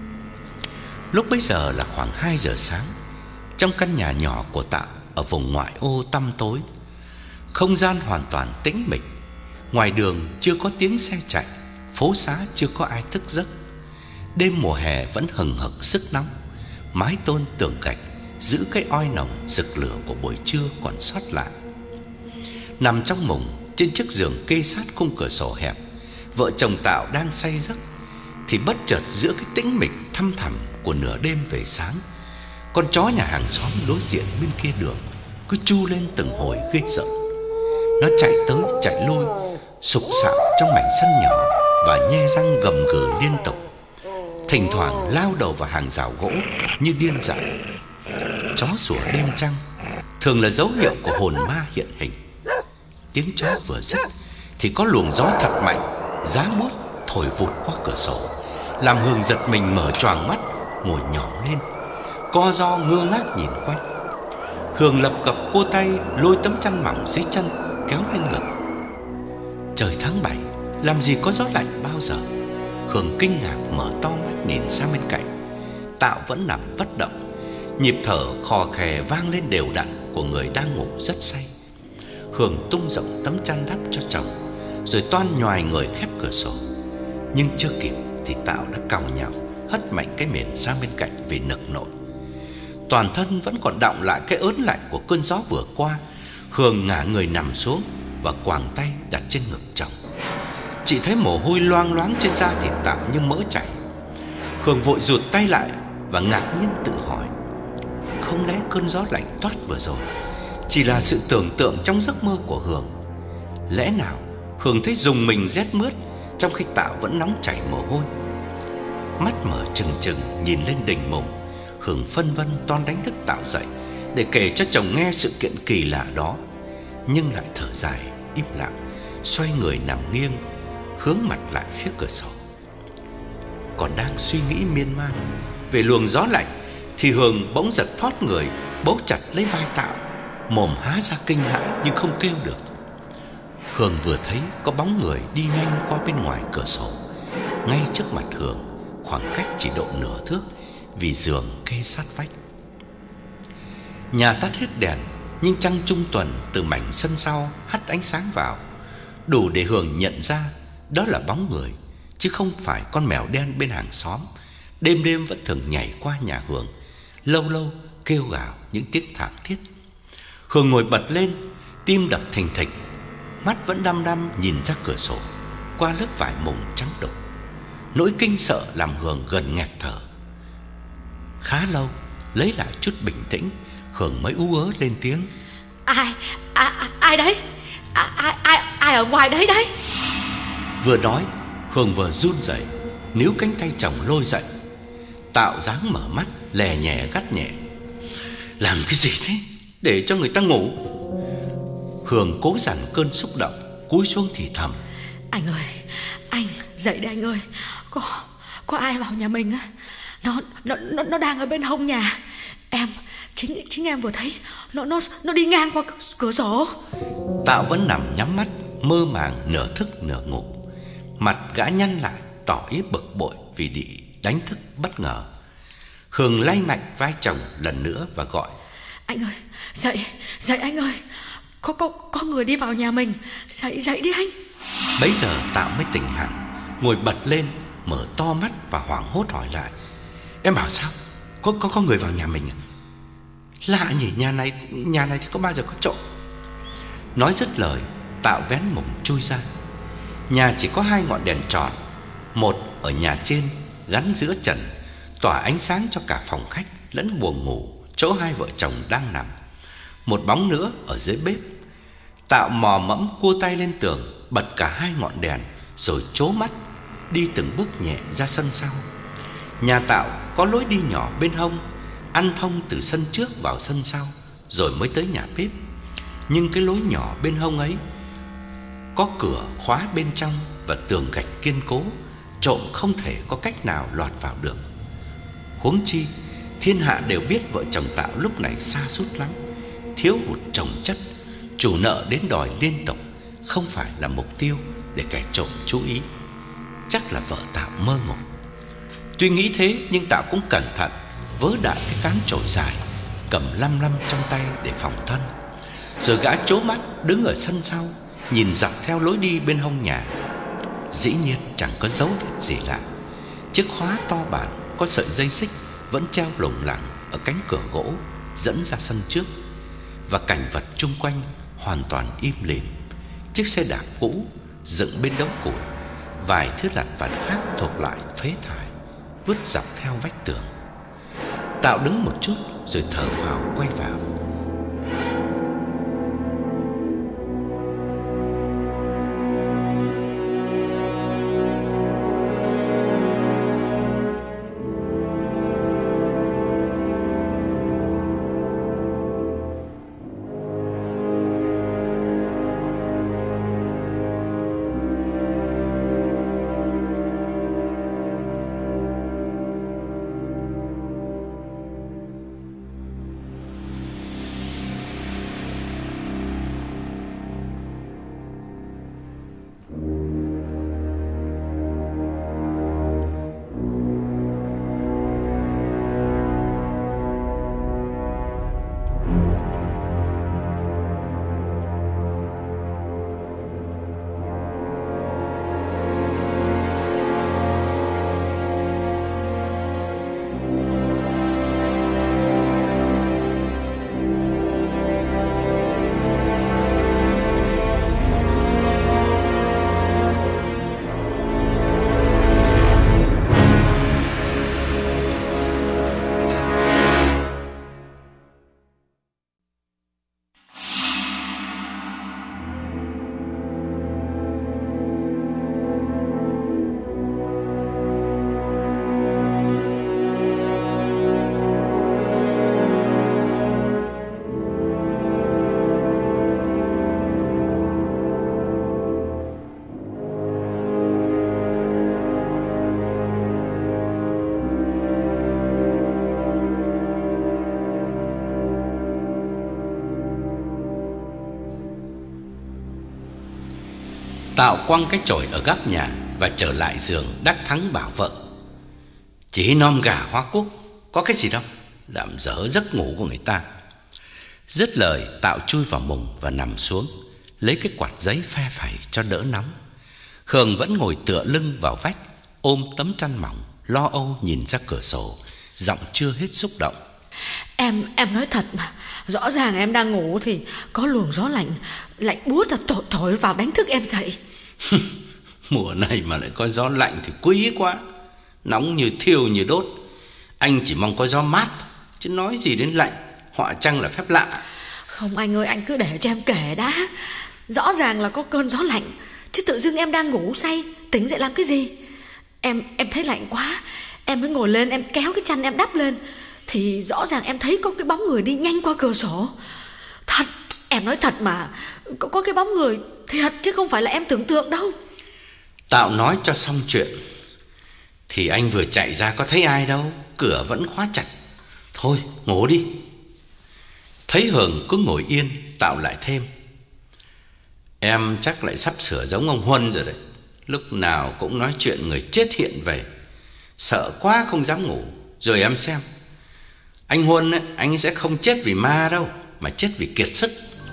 Lúc bấy giờ là khoảng hai giờ sáng. Trong căn nhà nhỏ của Tạo ở vùng ngoại ô tăm tối, không gian hoàn toàn tĩnh mịch. Ngoài đường chưa có tiếng xe chạy, phố xá chưa có ai thức giấc. Đêm mùa hè vẫn hừng hực sức nóng. Mái tôn tường gạch giữ cái oi nồng rực lửa của buổi trưa còn sót lại. Nằm trong mùng, trên chiếc giường kê sát khung cửa sổ hẹp, vợ chồng Tạo đang say giấc thì bất chợt giữa cái tĩnh mịch thăm thẳm của nửa đêm về sáng, con chó nhà hàng xóm đối diện bên kia đường cứ chu lên từng hồi ghê rợn. Nó chạy tới chạy lui, sục sạo trong mảnh sân nhỏ và nhe răng gầm gừ liên tục, thỉnh thoảng lao đầu vào hàng rào gỗ như điên dại. Chó sủa đêm trăng thường là dấu hiệu của hồn ma hiện hình. Tiếng chó vừa dứt thì có luồng gió thật mạnh, giá buốt thổi vụt qua cửa sổ, làm Hương giật mình mở choàng mắt, ngồi nhỏm lên, co ro ngơ ngác nhìn quanh. Hương lập cập cô tay lôi tấm chăn mỏng dưới chân kéo lên ngực. Trời tháng bảy, làm gì có gió lạnh bao giờ. Hương kinh ngạc mở to mắt nhìn sang bên cạnh. Tạo vẫn nằm bất động, nhịp thở khò khè vang lên đều đặn của người đang ngủ rất say. Hương tung rộng tấm chăn đắp cho chồng, rồi toan nhoài người khép cửa sổ. Nhưng chưa kịp thì Tạo đã càu nhàu hất mạnh cái mền sang bên cạnh vì nực nổi. Toàn thân vẫn còn đọng lại cái ớn lạnh của cơn gió vừa qua. Hương ngả người nằm xuống và quàng tay đặt trên ngực chồng. Chị thấy mồ hôi loang loáng trên da thịt Tạo như mỡ chảy. Hương vội rụt tay lại và ngạc nhiên tự hỏi, không lẽ cơn gió lạnh toát vừa rồi chỉ là sự tưởng tượng trong giấc mơ của Hương? Lẽ nào Hương thấy rùng mình rét mướt trong khi Tạo vẫn nóng chảy mồ hôi? Mắt mở trừng trừng nhìn lên đỉnh mùng, Hương phân vân toan đánh thức Tạo dậy để kể cho chồng nghe sự kiện kỳ lạ đó, nhưng lại thở dài im lặng, xoay người nằm nghiêng, hướng mặt lại phía cửa sổ. Còn đang suy nghĩ miên man về luồng gió lạnh thì Hương bỗng giật thót người, bấu chặt lấy vai Tạo, mồm há ra kinh hãi nhưng không kêu được. Hương vừa thấy có bóng người đi nhanh qua bên ngoài cửa sổ, ngay trước mặt Hương, khoảng cách chỉ độ nửa thước vì giường kê sát vách. Nhà tắt hết đèn, nhưng trăng trung tuần từ mảnh sân sau hắt ánh sáng vào, đủ để Hương nhận ra đó là bóng người, chứ không phải con mèo đen bên hàng xóm đêm đêm vẫn thường nhảy qua nhà Hương, lâu lâu kêu gào những tiếng thảm thiết. Hương ngồi bật lên, tim đập thình thịch, mắt vẫn đăm đăm nhìn ra cửa sổ qua lớp vải mùng trắng đục. Nỗi kinh sợ làm Hương gần nghẹt thở. Khá lâu lấy lại chút bình tĩnh, Hương mới ú ớ lên tiếng: Ai, ai, ai đấy? Ai, ai, ai, ai ở ngoài đấy đấy? Vừa nói, Hương vừa run rẩy níu cánh tay chồng lôi dậy. Tạo dáng mở mắt, lè nhẹ gắt nhẹ: Làm cái gì thế? Để cho người ta ngủ. Hương cố dằn cơn xúc động, cúi xuống thì thầm: Anh ơi, anh dậy đây anh ơi. Có, có ai vào nhà mình á? Nó, nó, nó, nó đang ở bên hông nhà. Em, chính, chính em vừa thấy Nó, nó, nó đi ngang qua cửa sổ. Tạo vẫn nằm nhắm mắt, mơ màng nửa thức nửa ngủ. Mặt gã nhăn lại, tỏ ý bực bội vì bị đánh thức bất ngờ. Hương lay mạnh vai chồng lần nữa và gọi: Anh ơi, dậy, dậy anh ơi. Có, có, có người đi vào nhà mình. Dậy, dậy đi anh. Bấy giờ Tạo mới tỉnh hẳn, ngồi bật lên, mở to mắt và hoảng hốt hỏi lại: Em bảo sao? Có, có, có người vào nhà mình à? Lạ nhỉ, nhà này, nhà này thì có bao giờ có trộm? Nói dứt lời, Tạo vén mùng chui ra. Nhà chỉ có hai ngọn đèn tròn, một ở nhà trên gắn giữa trần, tỏa ánh sáng cho cả phòng khách lẫn buồng ngủ chỗ hai vợ chồng đang nằm. Một bóng nữa ở dưới bếp. Tạo mò mẫm cua tay lên tường, bật cả hai ngọn đèn, rồi trố mắt đi từng bước nhẹ ra sân sau. Nhà Tạo có lối đi nhỏ bên hông, ăn thông từ sân trước vào sân sau, rồi mới tới nhà bếp. Nhưng cái lối nhỏ bên hông ấy có cửa khóa bên trong và tường gạch kiên cố, trộm không thể có cách nào lọt vào được. Huống chi thiên hạ đều biết vợ chồng Tạo lúc này sa sút lắm, thiếu hụt chồng chất, chủ nợ đến đòi liên tục, không phải là mục tiêu để kẻ trộm chú ý. Chắc là vợ Tạo mơ ngủ. Tuy nghĩ thế nhưng Tạo cũng cẩn thận, vớ đại cái cán chổi dài, cầm lăm lăm trong tay để phòng thân. Rồi gã trố mắt đứng ở sân sau, nhìn dọc theo lối đi bên hông nhà. Dĩ nhiên chẳng có dấu vết gì lạ. Chiếc khóa to bản có sợi dây xích vẫn treo lủng lẳng ở cánh cửa gỗ dẫn ra sân trước. Và cảnh vật chung quanh hoàn toàn im lìm. Chiếc xe đạp cũ dựng bên đống củi, vài thứ lặt vặt khác thuộc lại phế thải vứt dọc theo vách tường. Tạo đứng một chút rồi thở phào quay vào. Tạo quăng cái chổi ở góc nhà và trở lại giường, đắc thắng bảo vợ: "Chỉ nom gà hoa cúc, có cái gì đâu, làm dở giấc ngủ của người ta." Dứt lời, Tạo chui vào mùng và nằm xuống, lấy cái quạt giấy phe phẩy cho đỡ nóng. Hường vẫn ngồi tựa lưng vào vách, ôm tấm chăn mỏng, lo âu nhìn ra cửa sổ, giọng chưa hết xúc động: Em em nói thật mà, rõ ràng em đang ngủ thì có luồng gió lạnh lạnh buốt là thổi, thổi vào đánh thức em dậy. Mùa này mà lại có gió lạnh thì quý quá, nóng như thiêu như đốt. Anh chỉ mong có gió mát, chứ nói gì đến lạnh, họa chăng là phép lạ. Không anh ơi, anh cứ để cho em kể đã. Rõ ràng là có cơn gió lạnh, chứ tự dưng em đang ngủ say, tỉnh dậy làm cái gì? Em em thấy lạnh quá, em mới ngồi lên, em kéo cái chăn em đắp lên, thì rõ ràng em thấy có cái bóng người đi nhanh qua cửa sổ. Thật, em nói thật mà, có, có cái bóng người thiệt chứ không phải là em tưởng tượng đâu. Tạo nói cho xong chuyện thì anh vừa chạy ra có thấy ai đâu, cửa vẫn khóa chặt. Thôi ngủ đi. Thấy Hường cứ ngồi yên, Tạo lại thêm: "Em chắc lại sắp sửa giống ông Huân rồi đấy, lúc nào cũng nói chuyện người chết hiện về. Sợ quá không dám ngủ. Rồi em xem, anh Huân ấy, anh sẽ không chết vì ma đâu, mà chết vì kiệt sức."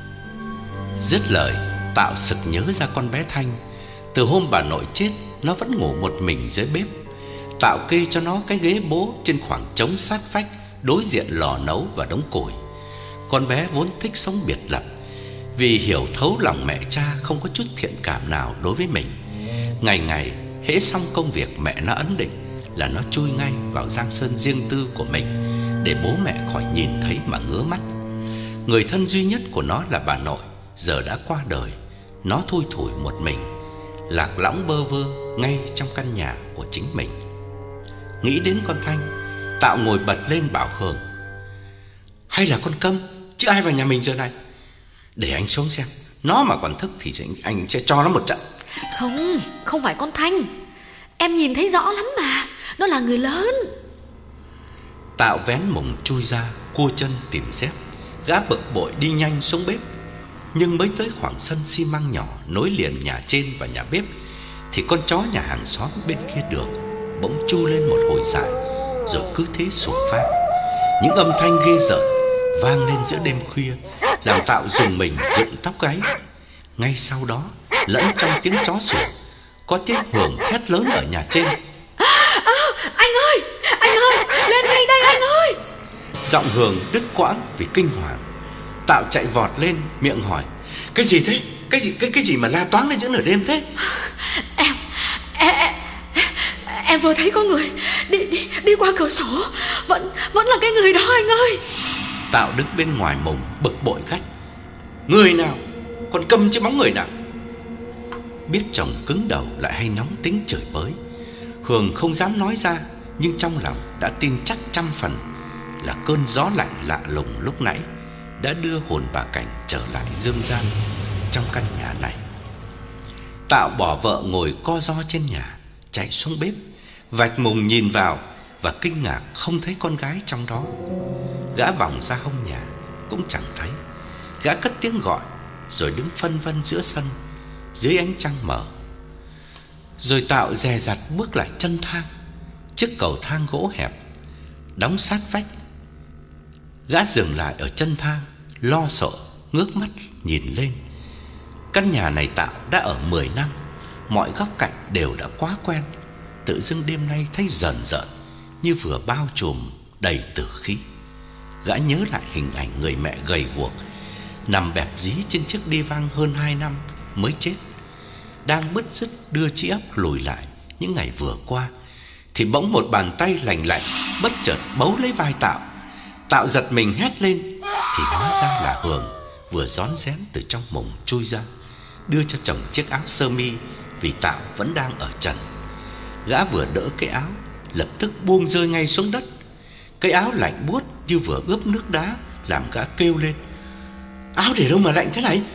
Dứt lời, Tạo sực nhớ ra con bé Thanh. Từ hôm bà nội chết, nó vẫn ngủ một mình dưới bếp. Tạo kê cho nó cái ghế bố trên khoảng trống sát vách, đối diện lò nấu và đống củi. Con bé vốn thích sống biệt lập, vì hiểu thấu lòng mẹ cha không có chút thiện cảm nào đối với mình. Ngày ngày hễ xong công việc mẹ nó ấn định là nó chui ngay vào giang sơn riêng tư của mình, để bố mẹ khỏi nhìn thấy mà ngứa mắt. Người thân duy nhất của nó là bà nội, giờ đã qua đời. Nó thui thủi một mình, lạc lõng bơ vơ ngay trong căn nhà của chính mình. Nghĩ đến con Thanh, Tạo ngồi bật lên bảo Hường: hay là con Câm, chứ ai vào nhà mình giờ này. Để anh xuống xem, nó mà còn thức thì anh sẽ cho nó một trận. Không, không phải con Thanh. Em nhìn thấy rõ lắm mà, nó là người lớn. Tạo vén mùng chui ra, cua chân tìm dép. Gã bực bội đi nhanh xuống bếp. Nhưng mới tới khoảng sân xi măng nhỏ nối liền nhà trên và nhà bếp thì con chó nhà hàng xóm bên kia đường bỗng chu lên một hồi dài, rồi cứ thế sủa vang. Những âm thanh ghê rợn vang lên giữa đêm khuya, làm Tạo rùng mình dựng tóc gáy. Ngay sau đó, lẫn trong tiếng chó sủa, có tiếng Hường thét lớn ở nhà trên: à, à, anh ơi, anh ơi, lên ngay đây anh ơi. Giọng Hường đứt quãng vì kinh hoàng. Tạo chạy vọt lên, miệng hỏi: cái gì thế? Cái gì cái cái gì mà la toáng lên giữa nửa đêm thế? Em em em, em vừa thấy có người đi đi đi qua cửa sổ, vẫn vẫn là cái người đó anh ơi. Tạo đứng bên ngoài mùng bực bội gắt: người nào? Còn Câm chứ bóng người nào? Biết chồng cứng đầu lại hay nóng tính chửi bới, Hường không dám nói ra, nhưng trong lòng đã tin chắc trăm phần là cơn gió lạnh lạ lùng lúc nãy đã đưa hồn bà Cảnh trở lại dương gian trong căn nhà này. Tạo bỏ vợ ngồi co ro trên nhà, chạy xuống bếp, vạch mùng nhìn vào và kinh ngạc không thấy con gái trong đó. Gã vòng ra hông nhà cũng chẳng thấy. Gã cất tiếng gọi rồi đứng phân vân giữa sân dưới ánh trăng mờ. Rồi Tạo dè dặt bước lại chân thang, chiếc cầu thang gỗ hẹp đóng sát vách. Gã dừng lại ở chân thang, lo sợ ngước mắt nhìn lên. Căn nhà này Tạo đã ở mười năm, mọi góc cạnh đều đã quá quen. Tự dưng đêm nay thấy rờn rợn, như vừa bao trùm đầy tử khí. Gã nhớ lại hình ảnh người mẹ gầy guộc nằm bẹp dí trên chiếc đi vang hơn hai năm mới chết, đang bứt rứt đưa chiếc ấp lùi lại những ngày vừa qua, thì bỗng một bàn tay lành lạnh bất chợt bấu lấy vai Tạo. Tạo giật mình hét lên, thì hóa ra là Hường vừa rón rén từ trong mùng chui ra, đưa cho chồng chiếc áo sơ mi vì Tạo vẫn đang ở trần. Gã vừa đỡ cái áo, lập tức buông rơi ngay xuống đất. Cái áo lạnh buốt như vừa ướp nước đá, làm gã kêu lên: áo để đâu mà lạnh thế này?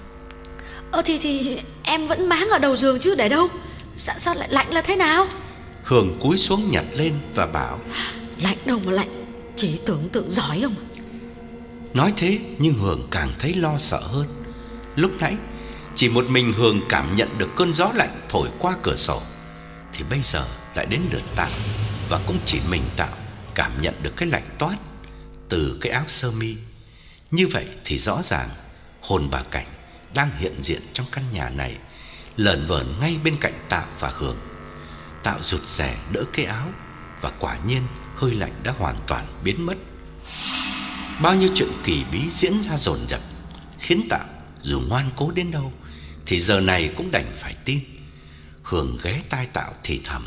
Ờ thì thì em vẫn máng ở đầu giường chứ để đâu. Sao, sao lại lạnh là thế nào? Hường cúi xuống nhặt lên và bảo: lạnh đâu mà lạnh, chỉ tưởng tượng giỏi không. Nói thế nhưng Hường càng thấy lo sợ hơn. Lúc nãy chỉ một mình Hường cảm nhận được cơn gió lạnh thổi qua cửa sổ, thì bây giờ lại đến lượt Tạo, và cũng chỉ mình Tạo cảm nhận được cái lạnh toát từ cái áo sơ mi. Như vậy thì rõ ràng hồn bà Cảnh đang hiện diện trong căn nhà này, lởn vởn ngay bên cạnh Tạo và Hường. Tạo rụt rè đỡ cái áo, và quả nhiên hơi lạnh đã hoàn toàn biến mất. Bao nhiêu chuyện kỳ bí diễn ra dồn dập, khiến Tạo dù ngoan cố đến đâu thì giờ này cũng đành phải tin. Hường ghé tai Tạo thì thầm: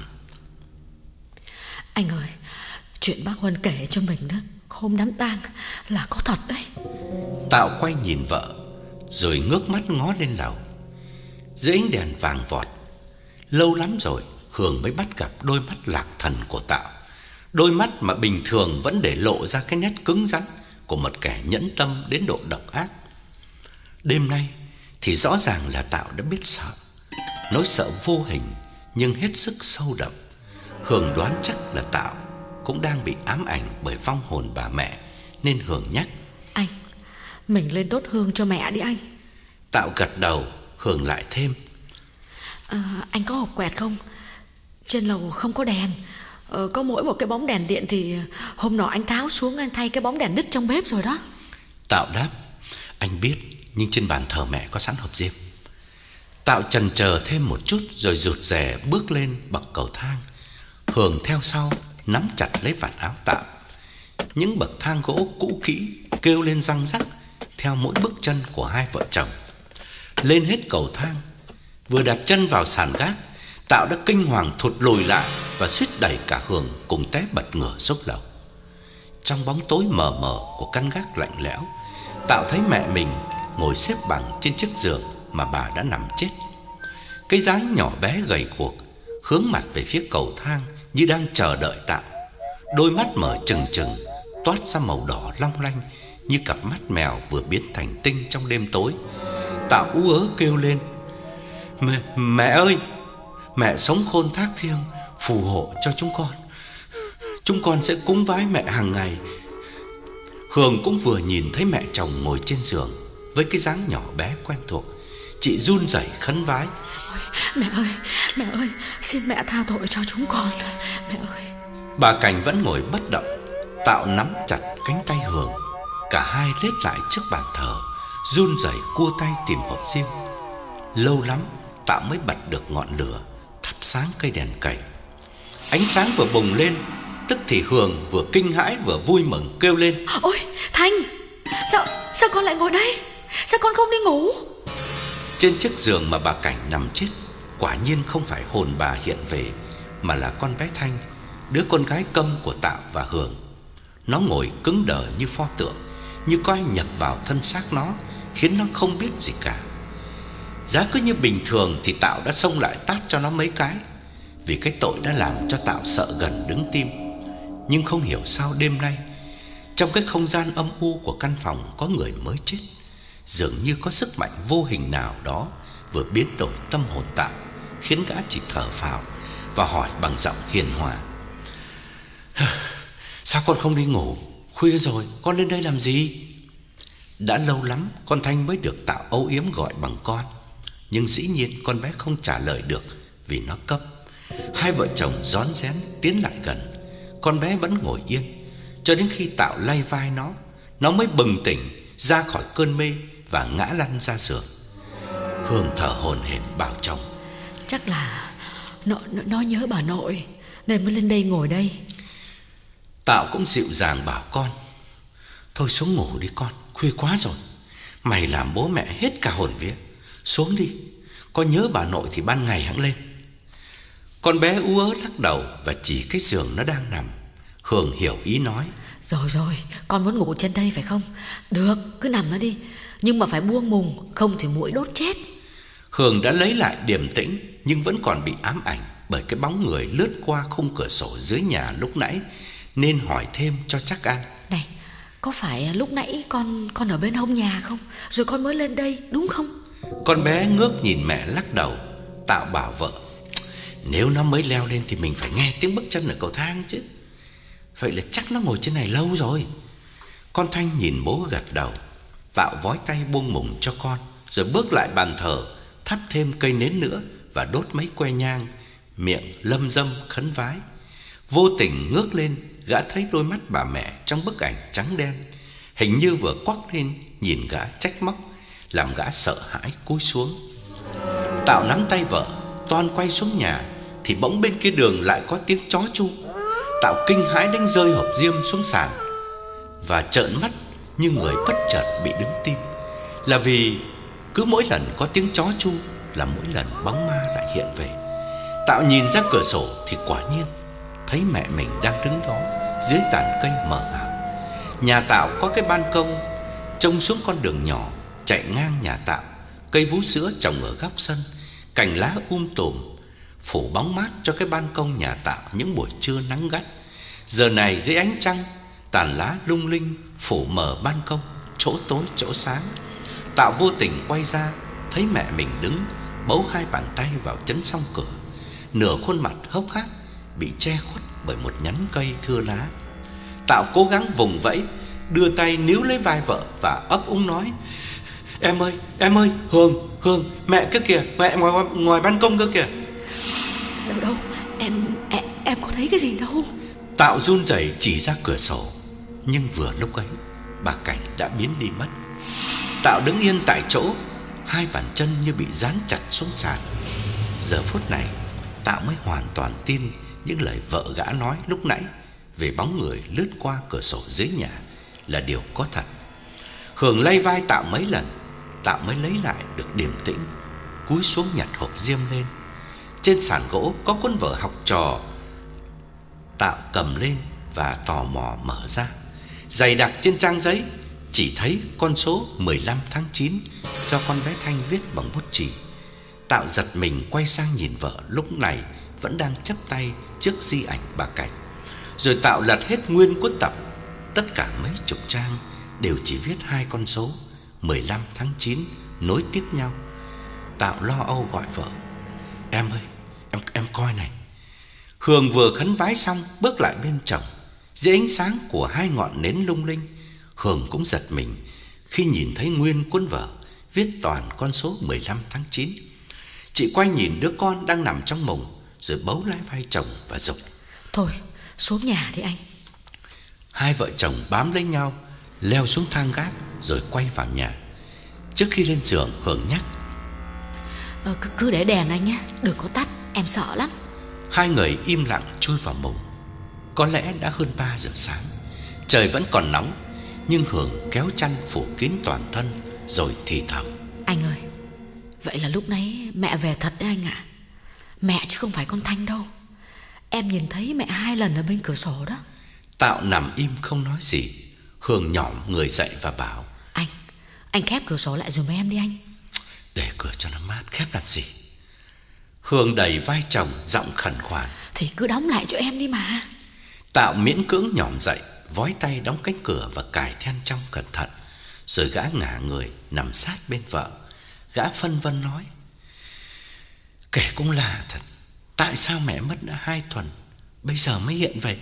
anh ơi, chuyện bác Huân kể cho mình đó, hôm đám tang là có thật đấy. Tạo quay nhìn vợ, rồi ngước mắt ngó lên lầu. Dưới ánh đèn vàng vọt, lâu lắm rồi Hường mới bắt gặp đôi mắt lạc thần của Tạo. Đôi mắt mà bình thường vẫn để lộ ra cái nét cứng rắn của một kẻ nhẫn tâm đến độ độc ác. Đêm nay thì rõ ràng là Tạo đã biết sợ, nỗi sợ vô hình nhưng hết sức sâu đậm. Hường đoán chắc là Tạo cũng đang bị ám ảnh bởi vong hồn bà mẹ, nên Hường nhắc: anh, mình lên đốt hương cho mẹ đi anh. Tạo gật đầu. Hường lại thêm: à, anh có hộp quẹt không? Trên lầu không có đèn, ờ, có mỗi một cái bóng đèn điện thì hôm nọ anh tháo xuống, anh thay cái bóng đèn đứt trong bếp rồi đó. Tạo đáp: anh biết, nhưng trên bàn thờ mẹ có sẵn hộp diêm. Tạo chần chờ thêm một chút rồi rụt rè bước lên bậc cầu thang. Hường theo sau, nắm chặt lấy vạt áo Tạo. Những bậc thang gỗ cũ kỹ kêu lên răng rắc theo mỗi bước chân của hai vợ chồng. Lên hết cầu thang, vừa đặt chân vào sàn gác, Tạo đã kinh hoàng thụt lùi lại và suýt đẩy cả Hường cùng té bật ngửa xuống lầu. Trong bóng tối mờ mờ của căn gác lạnh lẽo, Tạo thấy mẹ mình ngồi xếp bằng trên chiếc giường mà bà đã nằm chết. Cái dáng nhỏ bé gầy guộc, hướng mặt về phía cầu thang như đang chờ đợi Tạo. Đôi mắt mở trừng trừng, toát ra màu đỏ long lanh như cặp mắt mèo vừa biến thành tinh trong đêm tối. Tạo ú ớ kêu lên: Mẹ, mẹ ơi, mẹ sống khôn thác thiêng, phù hộ cho chúng con. Chúng con sẽ cúng vái mẹ hàng ngày. Hường cũng vừa nhìn thấy mẹ chồng ngồi trên giường với cái dáng nhỏ bé quen thuộc. Chị run rẩy khấn vái: Mẹ ơi, mẹ ơi, xin mẹ tha tội cho chúng con, mẹ ơi. Bà Cảnh vẫn ngồi bất động. Tạo nắm chặt cánh tay Hường. Cả hai lết lại trước bàn thờ, run rẩy cua tay tìm hộp diêm. Lâu lắm Tạo mới bật được ngọn lửa thắp sáng cây đèn cầy. Ánh sáng vừa bùng lên, tức thì Hường vừa kinh hãi vừa vui mừng kêu lên: Ôi Thanh, sao sao con lại ngồi đây? Sao con không đi ngủ? Trên chiếc giường mà bà Cảnh nằm chết, quả nhiên không phải hồn bà hiện về, mà là con bé Thanh, đứa con gái câm của Tạo và Hường. Nó ngồi cứng đờ như pho tượng, như có ai nhập vào thân xác nó, khiến nó không biết gì cả. Giá cứ như bình thường thì Tạo đã xông lại tát cho nó mấy cái, vì cái tội đã làm cho Tạo sợ gần đứng tim. Nhưng không hiểu sao đêm nay, trong cái không gian âm u của căn phòng có người mới chết, dường như có sức mạnh vô hình nào đó vừa biến đổi tâm hồn Tạo, khiến gã chỉ thở phào và hỏi bằng giọng hiền hòa: Sao con không đi ngủ? Khuya rồi, con lên đây làm gì? Đã lâu lắm con Thanh mới được Tạo âu yếm gọi bằng con, nhưng dĩ nhiên con bé không trả lời được vì nó câm. Hai vợ chồng rón rén tiến lại gần. Con bé vẫn ngồi yên, cho đến khi Tạo lay vai nó, nó mới bừng tỉnh ra khỏi cơn mê và ngã lăn ra giường. Hương thở hổn hển bảo chồng: Chắc là nó, nó, nó nhớ bà nội nên mới lên đây ngồi đây. Tạo cũng dịu dàng bảo con: Thôi xuống ngủ đi con, khuya quá rồi. Mày làm bố mẹ hết cả hồn vía. Xuống đi, có nhớ bà nội thì ban ngày hẵng lên. Con bé ú ớ lắc đầu và chỉ cái giường nó đang nằm. Hường hiểu ý nói: Rồi rồi, con muốn ngủ trên đây phải không? Được, cứ nằm nó đi, nhưng mà phải buông mùng, không thì muỗi đốt chết. Hường đã lấy lại điềm tĩnh, nhưng vẫn còn bị ám ảnh bởi cái bóng người lướt qua khung cửa sổ dưới nhà lúc nãy, nên hỏi thêm cho chắc ăn: Này, có phải lúc nãy con con ở bên hông nhà không? Rồi con mới lên đây, đúng không? Con bé ngước nhìn mẹ lắc đầu. Tạo bảo vợ: Nếu nó mới leo lên thì mình phải nghe tiếng bước chân ở cầu thang chứ. Vậy là chắc nó ngồi trên này lâu rồi. Con Thanh nhìn bố gật đầu. Tạo vói tay buông mùng cho con, rồi bước lại bàn thờ, thắp thêm cây nến nữa và đốt mấy que nhang, miệng lâm dâm khấn vái. Vô tình ngước lên, gã thấy đôi mắt bà mẹ trong bức ảnh trắng đen, hình như vừa quắc lên nhìn gã trách móc, làm gã sợ hãi cúi xuống. Tạo nắm tay vợ toan quay xuống nhà, thì bỗng bên kia đường lại có tiếng chó chu. Tạo kinh hãi đánh rơi hộp diêm xuống sàn và trợn mắt như người bất chợt bị đứng tim. Là vì cứ mỗi lần có tiếng chó chu là mỗi lần bóng ma lại hiện về. Tạo nhìn ra cửa sổ thì quả nhiên thấy mẹ mình đang đứng đó dưới tàn cây mờ ảo. Nhà Tạo có cái ban công trông xuống con đường nhỏ chạy ngang nhà Tạo. Cây vú sữa trồng ở góc sân, cành lá um tùm phủ bóng mát cho cái ban công nhà Tạo những buổi trưa nắng gắt. Giờ này dưới ánh trăng, tàn lá lung linh phủ mờ ban công, chỗ tối chỗ sáng. Tạo vô tình quay ra, thấy mẹ mình đứng bấu hai bàn tay vào chấn song cửa, nửa khuôn mặt hốc hác bị che khuất bởi một nhánh cây thưa lá. Tạo cố gắng vùng vẫy, đưa tay níu lấy vai vợ và ấp úng nói: Em ơi, em ơi, Hương, Hương, mẹ kia kìa, mẹ ngoài, ngoài, ngoài ban công kia kìa. Đâu đâu, em, em, em có thấy cái gì đâu. Tạo run rẩy chỉ ra cửa sổ, nhưng vừa lúc ấy bà Cảnh đã biến đi mất. Tạo đứng yên tại chỗ, hai bàn chân như bị dán chặt xuống sàn. Giờ phút này Tạo mới hoàn toàn tin những lời vợ gã nói lúc nãy về bóng người lướt qua cửa sổ dưới nhà là điều có thật. Hường lay vai Tạo mấy lần, Tạo mới lấy lại được điềm tĩnh, cúi xuống nhặt hộp diêm lên. Trên sàn gỗ có cuốn vở học trò. Tạo cầm lên và tò mò mở ra. Dày đặc trên trang giấy chỉ thấy con số mười lăm tháng chín do con bé Thanh viết bằng bút chì. Tạo giật mình quay sang nhìn vợ lúc này vẫn đang chắp tay trước di ảnh bà Cảnh. Rồi Tạo lật hết nguyên cuốn tập. Tất cả mấy chục trang đều chỉ viết hai con số mười lăm tháng chín nối tiếp nhau. Tạo lo âu gọi vợ: "Em ơi, em em coi này." Hường vừa khấn vái xong bước lại bên chồng. Dưới ánh sáng của hai ngọn nến lung linh, Hường cũng giật mình khi nhìn thấy nguyên cuốn vở viết toàn con số mười lăm tháng chín. Chị quay nhìn đứa con đang nằm trong mùng, rồi bấu lấy vai chồng và giục: "Thôi, xuống nhà đi anh." Hai vợ chồng bám lấy nhau, leo xuống thang gác rồi quay vào nhà. Trước khi lên giường, Hường nhắc: ờ, cứ, cứ để đèn anh nhé, đừng có tắt, em sợ lắm." Hai người im lặng chui vào mùng. Có lẽ đã hơn ba giờ sáng. Trời vẫn còn nóng, nhưng Hường kéo chăn phủ kín toàn thân rồi thì thầm: "Anh ơi, vậy là lúc nãy mẹ về thật đấy anh ạ. Mẹ chứ không phải con Thanh đâu. Em nhìn thấy mẹ hai lần ở bên cửa sổ đó." Tạo nằm im không nói gì. Hường nhỏm người dậy và bảo: Anh, anh khép cửa sổ lại giùm em đi anh." "Để cửa cho nó mát, khép làm gì?" Hường đẩy vai chồng, giọng khẩn khoản: "Thì cứ đóng lại cho em đi mà." Tạo miễn cưỡng nhỏm dậy, vói tay đóng cánh cửa và cài then trong cẩn thận. Rồi gã ngả người nằm sát bên vợ. Gã phân vân nói: "Kể cũng lạ thật, tại sao mẹ mất đã hai tuần bây giờ mới hiện về?"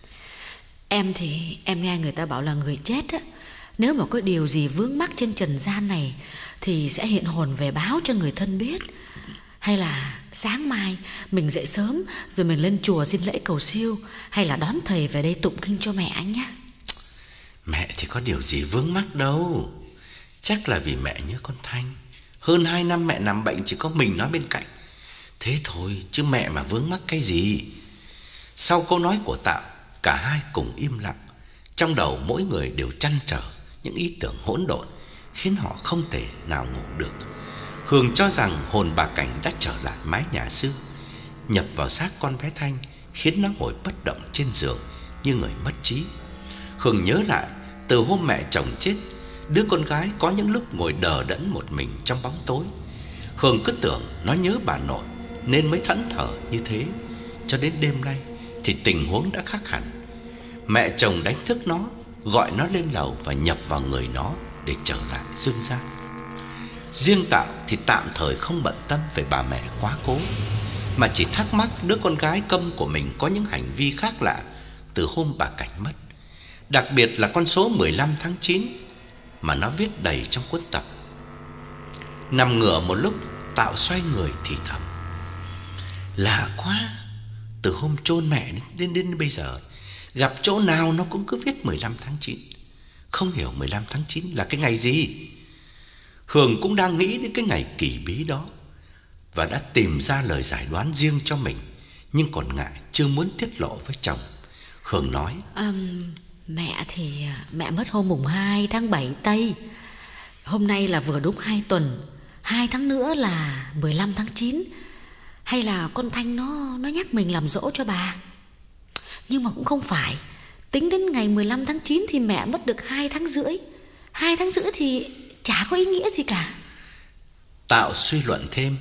Em thì em nghe người ta bảo là người chết á, nếu mà có điều gì vướng mắc trên trần gian này thì sẽ hiện hồn về báo cho người thân biết. Hay là sáng mai mình dậy sớm rồi mình lên chùa xin lễ cầu siêu, hay là đón thầy về đây tụng kinh cho mẹ anh nhé. Mẹ thì có điều gì vướng mắc đâu. Chắc là vì mẹ nhớ con Thanh. Hơn hai năm mẹ nằm bệnh chỉ có mình nó bên cạnh. Thế thôi, chứ mẹ mà vướng mắc cái gì. Sau câu nói của Tạo, cả hai cùng im lặng. Trong đầu mỗi người đều trăn trở những ý tưởng hỗn độn, khiến họ không thể nào ngủ được. Hường cho rằng hồn bà Cảnh đã trở lại mái nhà xưa, nhập vào xác con bé Thanh, khiến nó ngồi bất động trên giường như người mất trí. Hường nhớ lại từ hôm mẹ chồng chết, đứa con gái có những lúc ngồi đờ đẫn một mình trong bóng tối. Hường cứ tưởng nó nhớ bà nội nên mới thẫn thờ như thế. Cho đến đêm nay thì tình huống đã khác hẳn. Mẹ chồng đánh thức nó, gọi nó lên lầu và nhập vào người nó để trở lại dương gian. Riêng Tạo thì tạm thời không bận tâm về bà mẹ quá cố, mà chỉ thắc mắc đứa con gái câm của mình có những hành vi khác lạ từ hôm bà Cảnh mất. Đặc biệt là con số mười lăm tháng chín mà nó viết đầy trong cuốn tập. Nằm ngửa một lúc, Tạo xoay người thì thầm: "Lạ quá, từ hôm chôn mẹ đến, đến đến bây giờ, gặp chỗ nào nó cũng cứ viết mười lăm tháng chín. Không hiểu mười lăm tháng chín là cái ngày gì." Hường cũng đang nghĩ đến cái ngày kỳ bí đó và đã tìm ra lời giải đoán riêng cho mình, nhưng còn ngại chưa muốn tiết lộ với chồng. Hường nói: um, Mẹ thì mẹ mất hôm mùng hai tháng bảy Tây. Hôm nay là vừa đúng hai tuần. Hai tháng nữa là mười lăm tháng chín. Hay là con Thanh nó nó nhắc mình làm dỗ cho bà. Nhưng mà cũng không phải. Tính đến ngày mười lăm tháng chín thì mẹ mất được hai tháng rưỡi. Hai tháng rưỡi thì chả có ý nghĩa gì cả. Tạo suy luận thêm: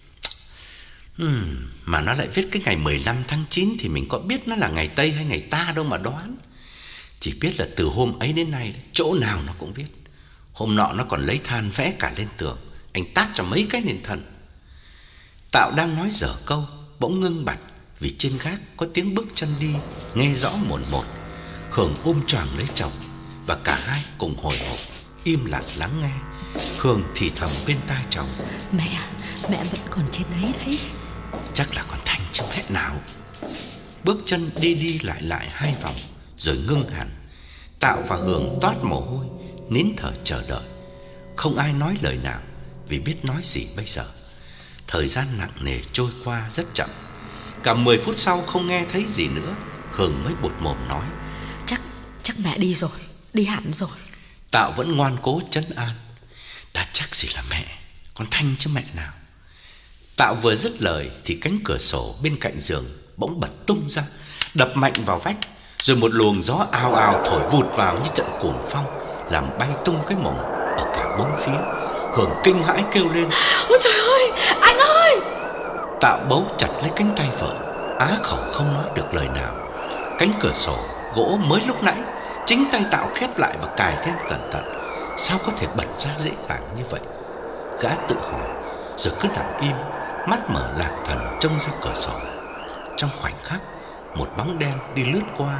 hmm, Mà nó lại viết cái ngày mười lăm tháng chín thì mình có biết nó là ngày Tây hay ngày Ta đâu mà đoán. Chỉ biết là từ hôm ấy đến nay, chỗ nào nó cũng viết. Hôm nọ nó còn lấy than vẽ cả lên tường, anh tát cho mấy cái lên thân. Tạo đang nói dở câu, bỗng ngưng bặt vì trên gác có tiếng bước chân đi, nghe rõ mồn một. Hường ôm choàng lấy chồng và cả hai cùng hồi hộp im lặng lắng nghe. Hường thì thầm bên tai chồng: Mẹ, mẹ vẫn còn trên đấy đấy. Chắc là con Thanh chứ mẹ nào. Bước chân đi đi lại lại hai vòng rồi ngưng hẳn. Tạo và Hường toát mồ hôi, nín thở chờ đợi. Không ai nói lời nào vì biết nói gì bây giờ. Thời gian nặng nề trôi qua rất chậm. Cả mười phút sau không nghe thấy gì nữa, Hường mới buột mồm nói: Chắc, chắc mẹ đi rồi, đi hẳn rồi. Tạo vẫn ngoan cố trấn an: Đã chắc gì là mẹ, con Thanh chứ mẹ nào. Tạo vừa dứt lời thì cánh cửa sổ bên cạnh giường bỗng bật tung ra, đập mạnh vào vách. Rồi một luồng gió ào ào thổi vụt vào như trận cuồng phong, làm bay tung cái mồng ở cả bốn phía. Hường kinh hãi kêu lên: Ôi trời ơi, anh ơi! Tạo bấu chặt lấy cánh tay vợ, Á khẩu không nói được lời nào. Cánh cửa sổ gỗ mới lúc nãy chính tay Tạo khép lại và cài then cẩn thận, sao có thể bật ra dễ dàng như vậy? Gã tự hỏi, rồi cứ nằm im, mắt mở lạc thần trông ra cửa sổ. Trong khoảnh khắc, một bóng đen đi lướt qua,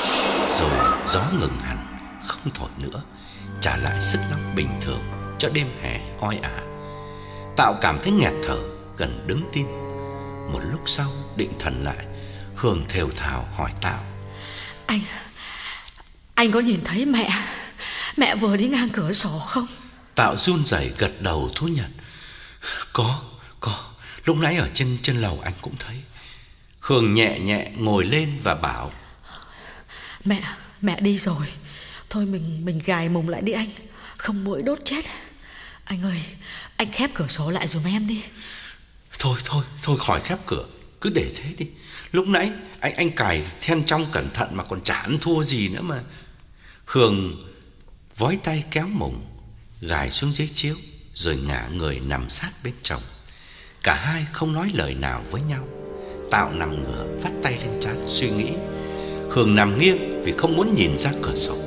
rồi gió ngừng hẳn, không thổi nữa, trả lại sức nóng bình thường cho đêm hè oi ả. Tạo cảm thấy nghẹt thở, gần đứng tim. Một lúc sau định thần lại, Hường thều thào hỏi Tạo: Anh Anh có nhìn thấy mẹ Mẹ vừa đi ngang cửa sổ không? Tạo run rẩy gật đầu thú nhận: Có, có, lúc nãy ở trên trên lầu anh cũng thấy. Hường nhẹ nhẹ ngồi lên và bảo: Mẹ, mẹ đi rồi. Thôi mình mình gài mùng lại đi anh, không muỗi đốt chết. Anh ơi, anh khép cửa sổ lại giùm em đi. Thôi thôi, thôi khỏi khép cửa, cứ để thế đi. Lúc nãy anh anh cài then trong cẩn thận mà còn chả ăn thua gì nữa mà. Hường vói tay kéo mùng, gài xuống dưới chiếu, rồi ngả người nằm sát bên chồng. Cả hai không nói lời nào với nhau. Tạo nằm ngửa, vắt tay lên trán suy nghĩ. Hường nằm nghiêng vì không muốn nhìn ra cửa sổ.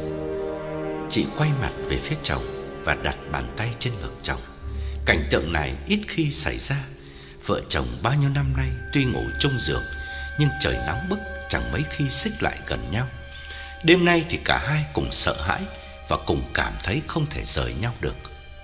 Chị quay mặt về phía chồng và đặt bàn tay trên ngực chồng. Cảnh tượng này ít khi xảy ra. Vợ chồng bao nhiêu năm nay tuy ngủ chung giường, nhưng trời nóng bức chẳng mấy khi xích lại gần nhau. Đêm nay thì cả hai cùng sợ hãi và cùng cảm thấy không thể rời nhau được.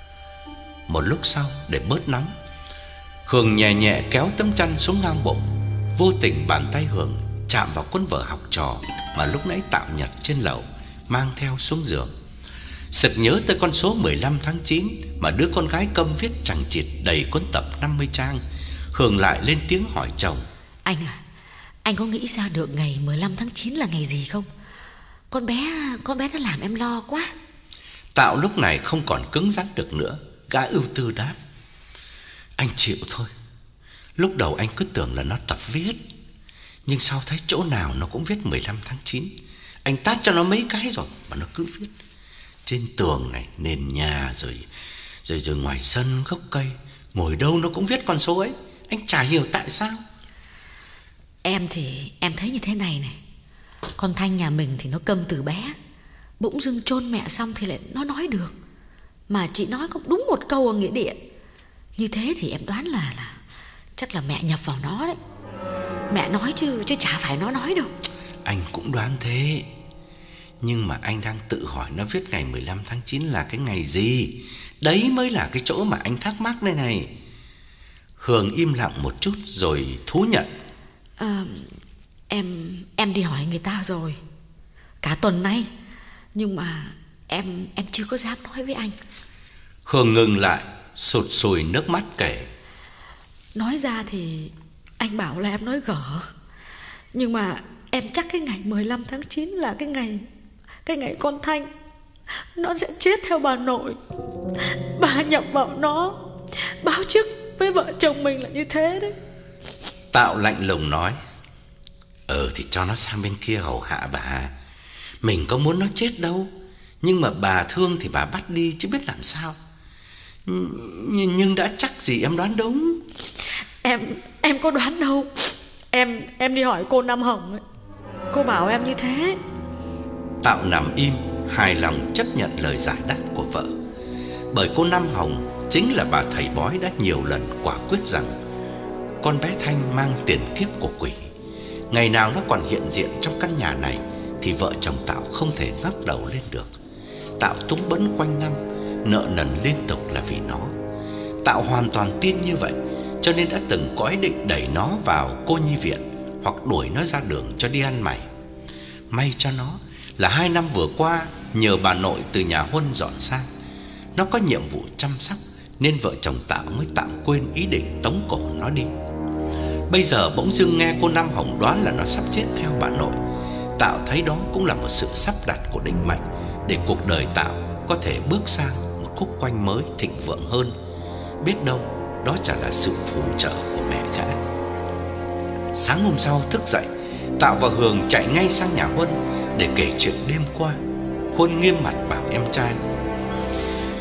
Một lúc sau, để bớt nóng, Hường nhẹ nhẹ kéo tấm chăn xuống ngang bụng. Vô tình bàn tay Hường chạm vào cuốn vở học trò mà lúc nãy Tạo nhặt trên lầu, mang theo xuống giường. Sực nhớ tới con số mười lăm tháng chín mà đứa con gái Câm viết chằng chịt đầy cuốn tập năm mươi trang. Hường lại lên tiếng hỏi chồng: Anh à, anh có nghĩ ra được ngày mười lăm tháng chín là ngày gì không? Con bé, con bé nó làm em lo quá. Tạo lúc này không còn cứng rắn được nữa. Gã ưu tư đáp: Anh chịu thôi. Lúc đầu anh cứ tưởng là nó tập viết, nhưng sau thấy chỗ nào nó cũng viết mười lăm tháng chín. Anh tát cho nó mấy cái rồi mà nó cứ viết. Trên tường này, nền nhà, rồi Rồi rồi ngoài sân, gốc cây, ngồi đâu nó cũng viết con số ấy. Anh chả hiểu tại sao. Em thì em thấy như thế này này. Con Thanh nhà mình thì nó câm từ bé, bỗng dưng chôn mẹ xong thì lại nó nói được. Mà chị nói có đúng một câu ở nghĩa địa. Như thế thì em đoán là là chắc là mẹ nhập vào nó đấy. Mẹ nói chứ chứ chả phải nó nói đâu. Anh cũng đoán thế. Nhưng mà anh đang tự hỏi nó viết ngày mười lăm tháng chín là cái ngày gì. Đấy mới là cái chỗ mà anh thắc mắc đây này. Hường im lặng một chút rồi thú nhận: à, Em em đi hỏi người ta rồi cả tuần nay, nhưng mà em em chưa có dám nói với anh. Hường ngừng lại, sụt sùi nước mắt kể: Nói ra thì anh bảo là em nói gở, nhưng mà em chắc cái ngày mười lăm tháng chín là cái ngày Cái ngày con Thanh nó sẽ chết theo bà nội. Bà nhập vào nó, báo trước với vợ chồng mình là như thế đấy. Tạo lạnh lùng nói: Ờ thì cho nó sang bên kia hầu hạ bà. Mình có muốn nó chết đâu, nhưng mà bà thương thì bà bắt đi chứ biết làm sao. Nh- Nhưng đã chắc gì em đoán đúng. Em em có đoán đâu. Em em đi hỏi cô Năm Hồng ấy, cô bảo em như thế. Tạo nằm im, hài lòng chấp nhận lời giải đáp của vợ. Bởi cô Năm Hồng chính là bà thầy bói đã nhiều lần quả quyết rằng con bé Thanh mang tiền kiếp của quỷ. Ngày nào nó còn hiện diện trong căn nhà này thì vợ chồng Tạo không thể ngóc đầu lên được. Tạo túng bấn quanh năm, nợ nần liên tục là vì nó. Tạo hoàn toàn tin như vậy, cho nên đã từng có ý định đẩy nó vào cô nhi viện hoặc đuổi nó ra đường cho đi ăn mày. May cho nó là hai năm vừa qua, nhờ bà nội từ nhà Huân dọn sang, nó có nhiệm vụ chăm sóc, nên vợ chồng Tạo mới tạm quên ý định tống cổ nó đi. Bây giờ bỗng dưng nghe cô Năm Hồng đoán là nó sắp chết theo bà nội. Tạo thấy đó cũng là một sự sắp đặt của định mệnh, để cuộc đời Tạo có thể bước sang một khúc quanh mới thịnh vượng hơn. Biết đâu đó chả là sự phù trợ của mẹ gã. Sáng hôm sau thức dậy, Tạo và Hường chạy ngay sang nhà Huân để kể chuyện đêm qua. Huân nghiêm mặt bảo em trai: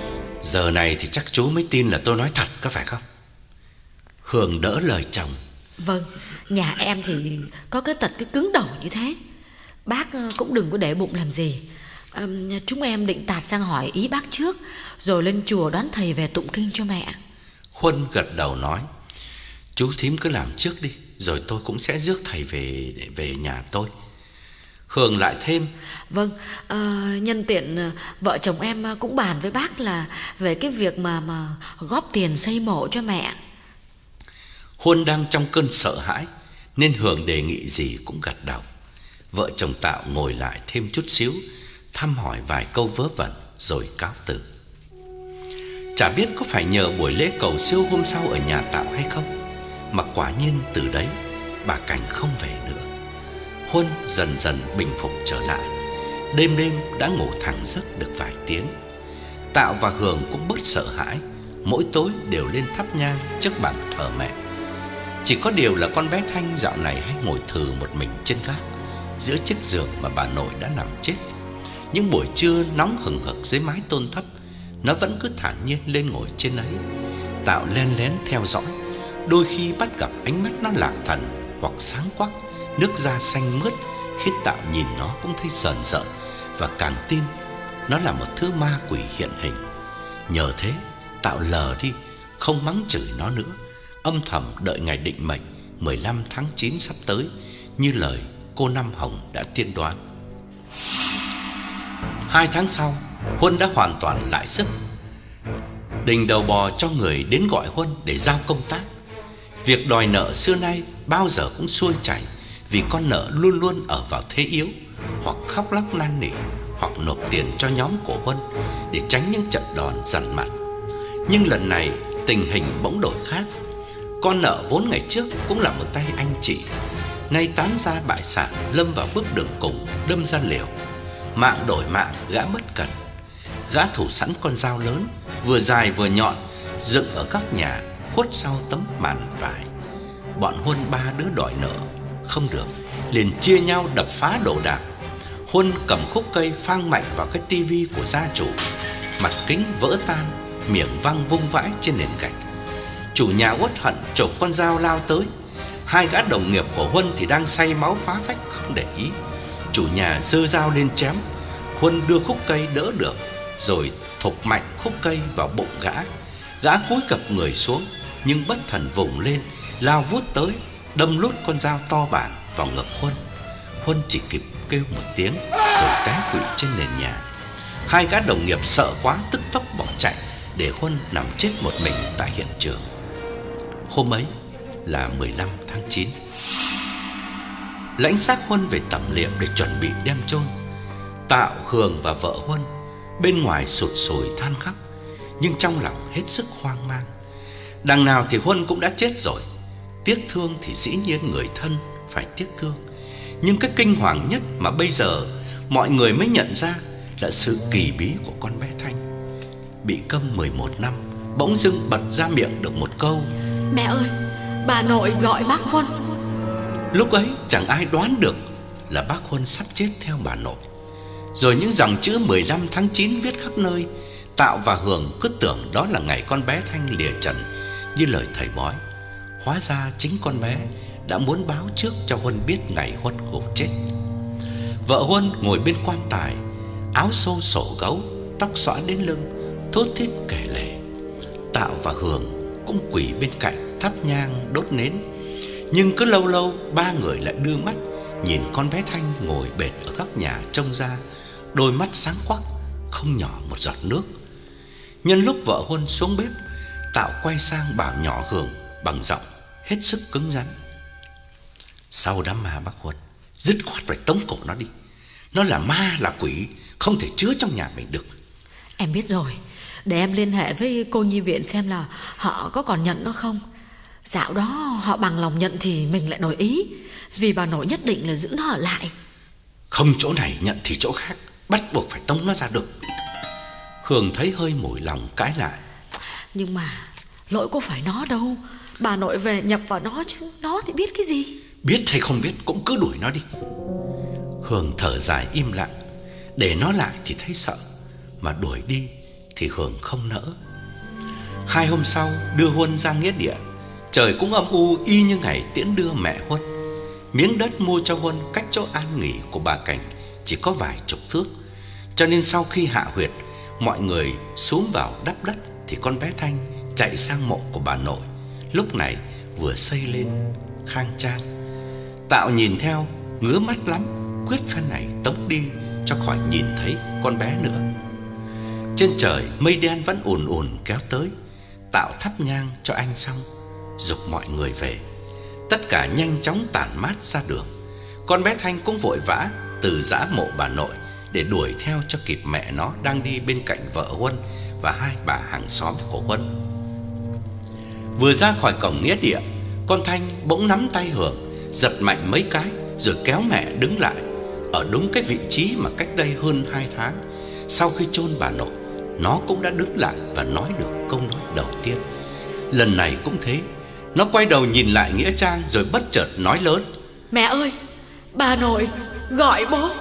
Giờ này thì chắc chú mới tin là tôi nói thật, có phải không? Hường đỡ lời chồng: Vâng, nhà em thì có cái tật cái cứng đầu như thế. Bác cũng đừng có để bụng làm gì. à, Chúng em định tạt sang hỏi ý bác trước, rồi lên chùa đón thầy về tụng kinh cho mẹ. Huân gật đầu nói: Chú thím cứ làm trước đi, rồi tôi cũng sẽ rước thầy về về nhà tôi. Hường lại thêm: Vâng, à, nhân tiện vợ chồng em cũng bàn với bác là về cái việc mà mà góp tiền xây mộ cho mẹ. Huân đang trong cơn sợ hãi nên Hường đề nghị gì cũng gật đầu. Vợ chồng Tạo ngồi lại thêm chút xíu, thăm hỏi vài câu vớ vẩn rồi cáo từ. Chả biết có phải nhờ buổi lễ cầu siêu hôm sau ở nhà Tạo hay không, mà quả nhiên từ đấy bà Cảnh không về nữa. Huân dần dần bình phục trở lại, đêm đêm đã ngủ thẳng giấc được vài tiếng. Tạo và Hường cũng bớt sợ hãi, mỗi tối đều lên thắp nhang trước bàn thờ mẹ. Chỉ có điều là con bé Thanh dạo này hay ngồi thừ một mình trên gác, giữa chiếc giường mà bà nội đã nằm chết. Những buổi trưa nóng hừng hực dưới mái tôn thấp, nó vẫn cứ thản nhiên lên ngồi trên ấy. Tạo len lén theo dõi, đôi khi bắt gặp ánh mắt nó lạc thần hoặc sáng quắc, nước da xanh mướt, khiến Tạo nhìn nó cũng thấy sờn rợn, và càng tin nó là một thứ ma quỷ hiện hình. Nhờ thế Tạo lờ đi, không mắng chửi nó nữa, âm thầm đợi ngày định mệnh mười lăm tháng chín sắp tới, như lời cô Năm Hồng đã tiên đoán. Hai tháng sau, Huân đã hoàn toàn lại sức. Đình đầu bò cho người đến gọi Huân để giao công tác. Việc đòi nợ xưa nay bao giờ cũng xuôi chảy, vì con nợ luôn luôn ở vào thế yếu, hoặc khóc lóc năn nỉ, hoặc nộp tiền cho nhóm của Huân để tránh những trận đòn dằn mặt. Nhưng lần này tình hình bỗng đổi khác. Con nợ vốn ngày trước cũng là một tay anh chị, nay tán ra bại sản, lâm vào bước đường cùng, đâm ra liều. Mạng đổi mạng, gã bất cẩn. Gã thủ sẵn con dao lớn, vừa dài vừa nhọn, dựng ở góc nhà, khuất sau tấm màn vải. Bọn Huân ba đứa đòi nợ không được, liền chia nhau đập phá đồ đạc. Huân cầm khúc cây phang mạnh vào cái tivi của gia chủ, mặt kính vỡ tan, miệng văng vung vãi trên nền gạch. Chủ nhà uất hận chộp con dao lao tới. Hai gã đồng nghiệp của Huân thì đang say máu phá phách không để ý. Chủ nhà giơ dao lên chém. Huân đưa khúc cây đỡ được, rồi thục mạnh khúc cây vào bụng gã. Gã cúi gập người xuống, nhưng bất thần vùng lên, lao vút tới, đâm lút con dao to bản vào ngực Huân. Huân chỉ kịp kêu một tiếng rồi té quỵ trên nền nhà. Hai gã đồng nghiệp sợ quá tức tốc bỏ chạy, để Huân nằm chết một mình tại hiện trường. Hôm ấy là mười lăm tháng chín. Lãnh xác Huân về tẩm liệm để chuẩn bị đem chôn. Tạo, Hường và vợ Huân bên ngoài sụt sùi than khóc, nhưng trong lòng hết sức hoang mang. Đằng nào thì Huân cũng đã chết rồi, tiếc thương thì dĩ nhiên người thân phải tiếc thương. Nhưng cái kinh hoàng nhất mà bây giờ mọi người mới nhận ra là sự kỳ bí của con bé Thanh. Bị câm mười một năm, bỗng dưng bật ra miệng được một câu: Mẹ ơi, bà nội gọi bác Huân. Lúc ấy chẳng ai đoán được là bác Huân sắp chết theo bà nội. Rồi những dòng chữ mười lăm tháng chín viết khắp nơi. Tạo và Hường cứ tưởng đó là ngày con bé Thanh lìa trần, như lời thầy bói. Hóa ra chính con bé đã muốn báo trước cho Huân biết ngày Huân gục chết. Vợ Huân ngồi bên quan tài, áo xô sổ gấu, tóc xõa đến lưng, thút thít kể lể. Tạo và Hường cũng quỳ bên cạnh thắp nhang đốt nến. Nhưng cứ lâu lâu ba người lại đưa mắt nhìn con bé Thanh ngồi bệt ở góc nhà trông ra, đôi mắt sáng quắc, không nhỏ một giọt nước. Nhân lúc vợ Huân xuống bếp, Tạo quay sang bảo nhỏ Hường bằng giọng hết sức cứng rắn: Sau đám ma bác Huân, dứt khoát phải tống cổ nó đi. Nó là ma là quỷ, không thể chứa trong nhà mình được. Em biết rồi, để em liên hệ với cô nhi viện xem là họ có còn nhận nó không. Dạo đó họ bằng lòng nhận thì mình lại đổi ý, vì bà nội nhất định là giữ nó ở lại. Không chỗ này nhận thì chỗ khác, bắt buộc phải tống nó ra được. Hường thấy hơi mủi lòng cãi lại: Nhưng mà lỗi có phải nó đâu. Bà nội về nhập vào nó chứ, nó thì biết cái gì. Biết hay không biết cũng cứ đuổi nó đi. Hường thở dài im lặng. Để nó lại thì thấy sợ, mà đuổi đi thì Hường không nỡ. Hai hôm sau đưa Huân ra nghĩa địa, Trời cũng âm u y như ngày tiễn đưa mẹ Huân. Miếng đất mua cho Huân cách chỗ an nghỉ của bà Cảnh chỉ có vài chục thước, cho nên sau khi hạ huyệt, mọi người xúm vào đắp đất thì con bé Thanh chạy sang mộ của bà nội, lúc này vừa xây lên khang trang. Tạo nhìn theo ngứa mắt lắm, quyết phen này tống đi cho khỏi nhìn thấy con bé nữa. Trên trời mây đen vẫn ùn ùn kéo tới. Tạo thắp nhang cho anh xong, giục mọi người về. Tất cả nhanh chóng tản mát ra đường. Con bé Thanh cũng vội vã từ giã mộ bà nội để đuổi theo cho kịp mẹ nó đang đi bên cạnh vợ Huân và hai bà hàng xóm của Huân. Vừa ra khỏi cổng nghĩa địa, con Thanh bỗng nắm tay Hường, giật mạnh mấy cái rồi kéo mẹ đứng lại ở đúng cái vị trí mà cách đây hơn hai tháng, sau khi chôn bà nội, nó cũng đã đứng lại và nói được câu nói đầu tiên. Lần này cũng thế, nó quay đầu nhìn lại nghĩa trang rồi bất chợt nói lớn: Mẹ ơi, bà nội gọi bố.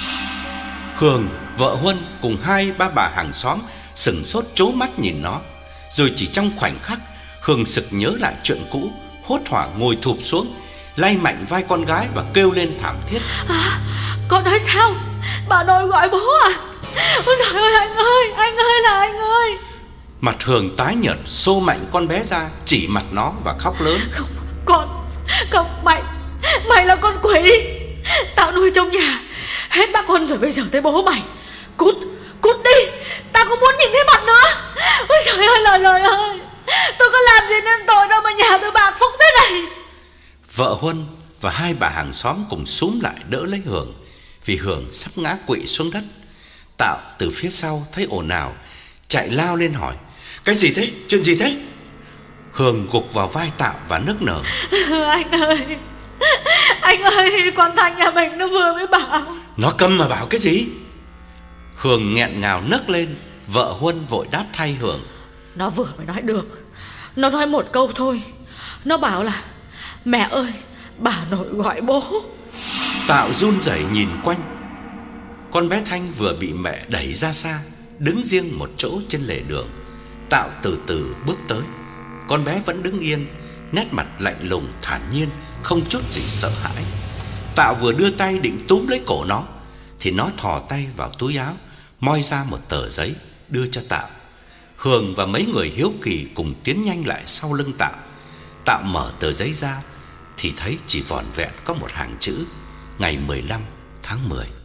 Hường, vợ Huân cùng hai ba bà hàng xóm sững sốt trố mắt nhìn nó. Rồi chỉ trong khoảnh khắc, Hường sực nhớ lại chuyện cũ, hốt hoảng ngồi thụp xuống, lay mạnh vai con gái và kêu lên thảm thiết: À, con nói sao? Bà nội gọi bố à? Ôi trời ơi, anh ơi, anh ơi là anh ơi. Mặt Hường tái nhợt, xô mạnh con bé ra, chỉ mặt nó và khóc lớn: Không, con, không, mày, mày là con quỷ. Tao nuôi trong nhà hết bác Huân rồi, bây giờ tới bố mày. Cút, cút đi, tao không muốn nhìn thấy mặt nó. Ôi trời ơi là trời ơi, tôi có làm gì nên tội đâu mà nhà tôi bạc phúc thế này. Vợ Huân và hai bà hàng xóm cùng xúm lại đỡ lấy Hường, vì Hường sắp ngã quỵ xuống đất. Tạo từ phía sau thấy ồn ào, chạy lao lên hỏi: Cái gì thế? Chuyện gì thế? Hường gục vào vai Tạo và nức nở: Anh ơi, anh ơi, con Thanh nhà mình nó vừa mới bảo. Nó câm mà bảo cái gì? Hường nghẹn ngào nấc lên. Vợ Huân vội đáp thay Hường: Nó vừa mới nói được. Nó nói một câu thôi. Nó bảo là: Mẹ ơi, bà nội gọi bố. Tạo run rẩy nhìn quanh. Con bé Thanh vừa bị mẹ đẩy ra xa, đứng riêng một chỗ trên lề đường. Tạo từ từ bước tới. Con bé vẫn đứng yên, nét mặt lạnh lùng thản nhiên, không chút gì sợ hãi. Tạo vừa đưa tay định túm lấy cổ nó thì nó thò tay vào túi áo, moi ra một tờ giấy đưa cho Tạo. Hường và mấy người hiếu kỳ cùng tiến nhanh lại sau lưng Tạo. Tạo mở tờ giấy ra thì thấy chỉ vỏn vẹn có một hàng chữ: ngày mười lăm tháng mười.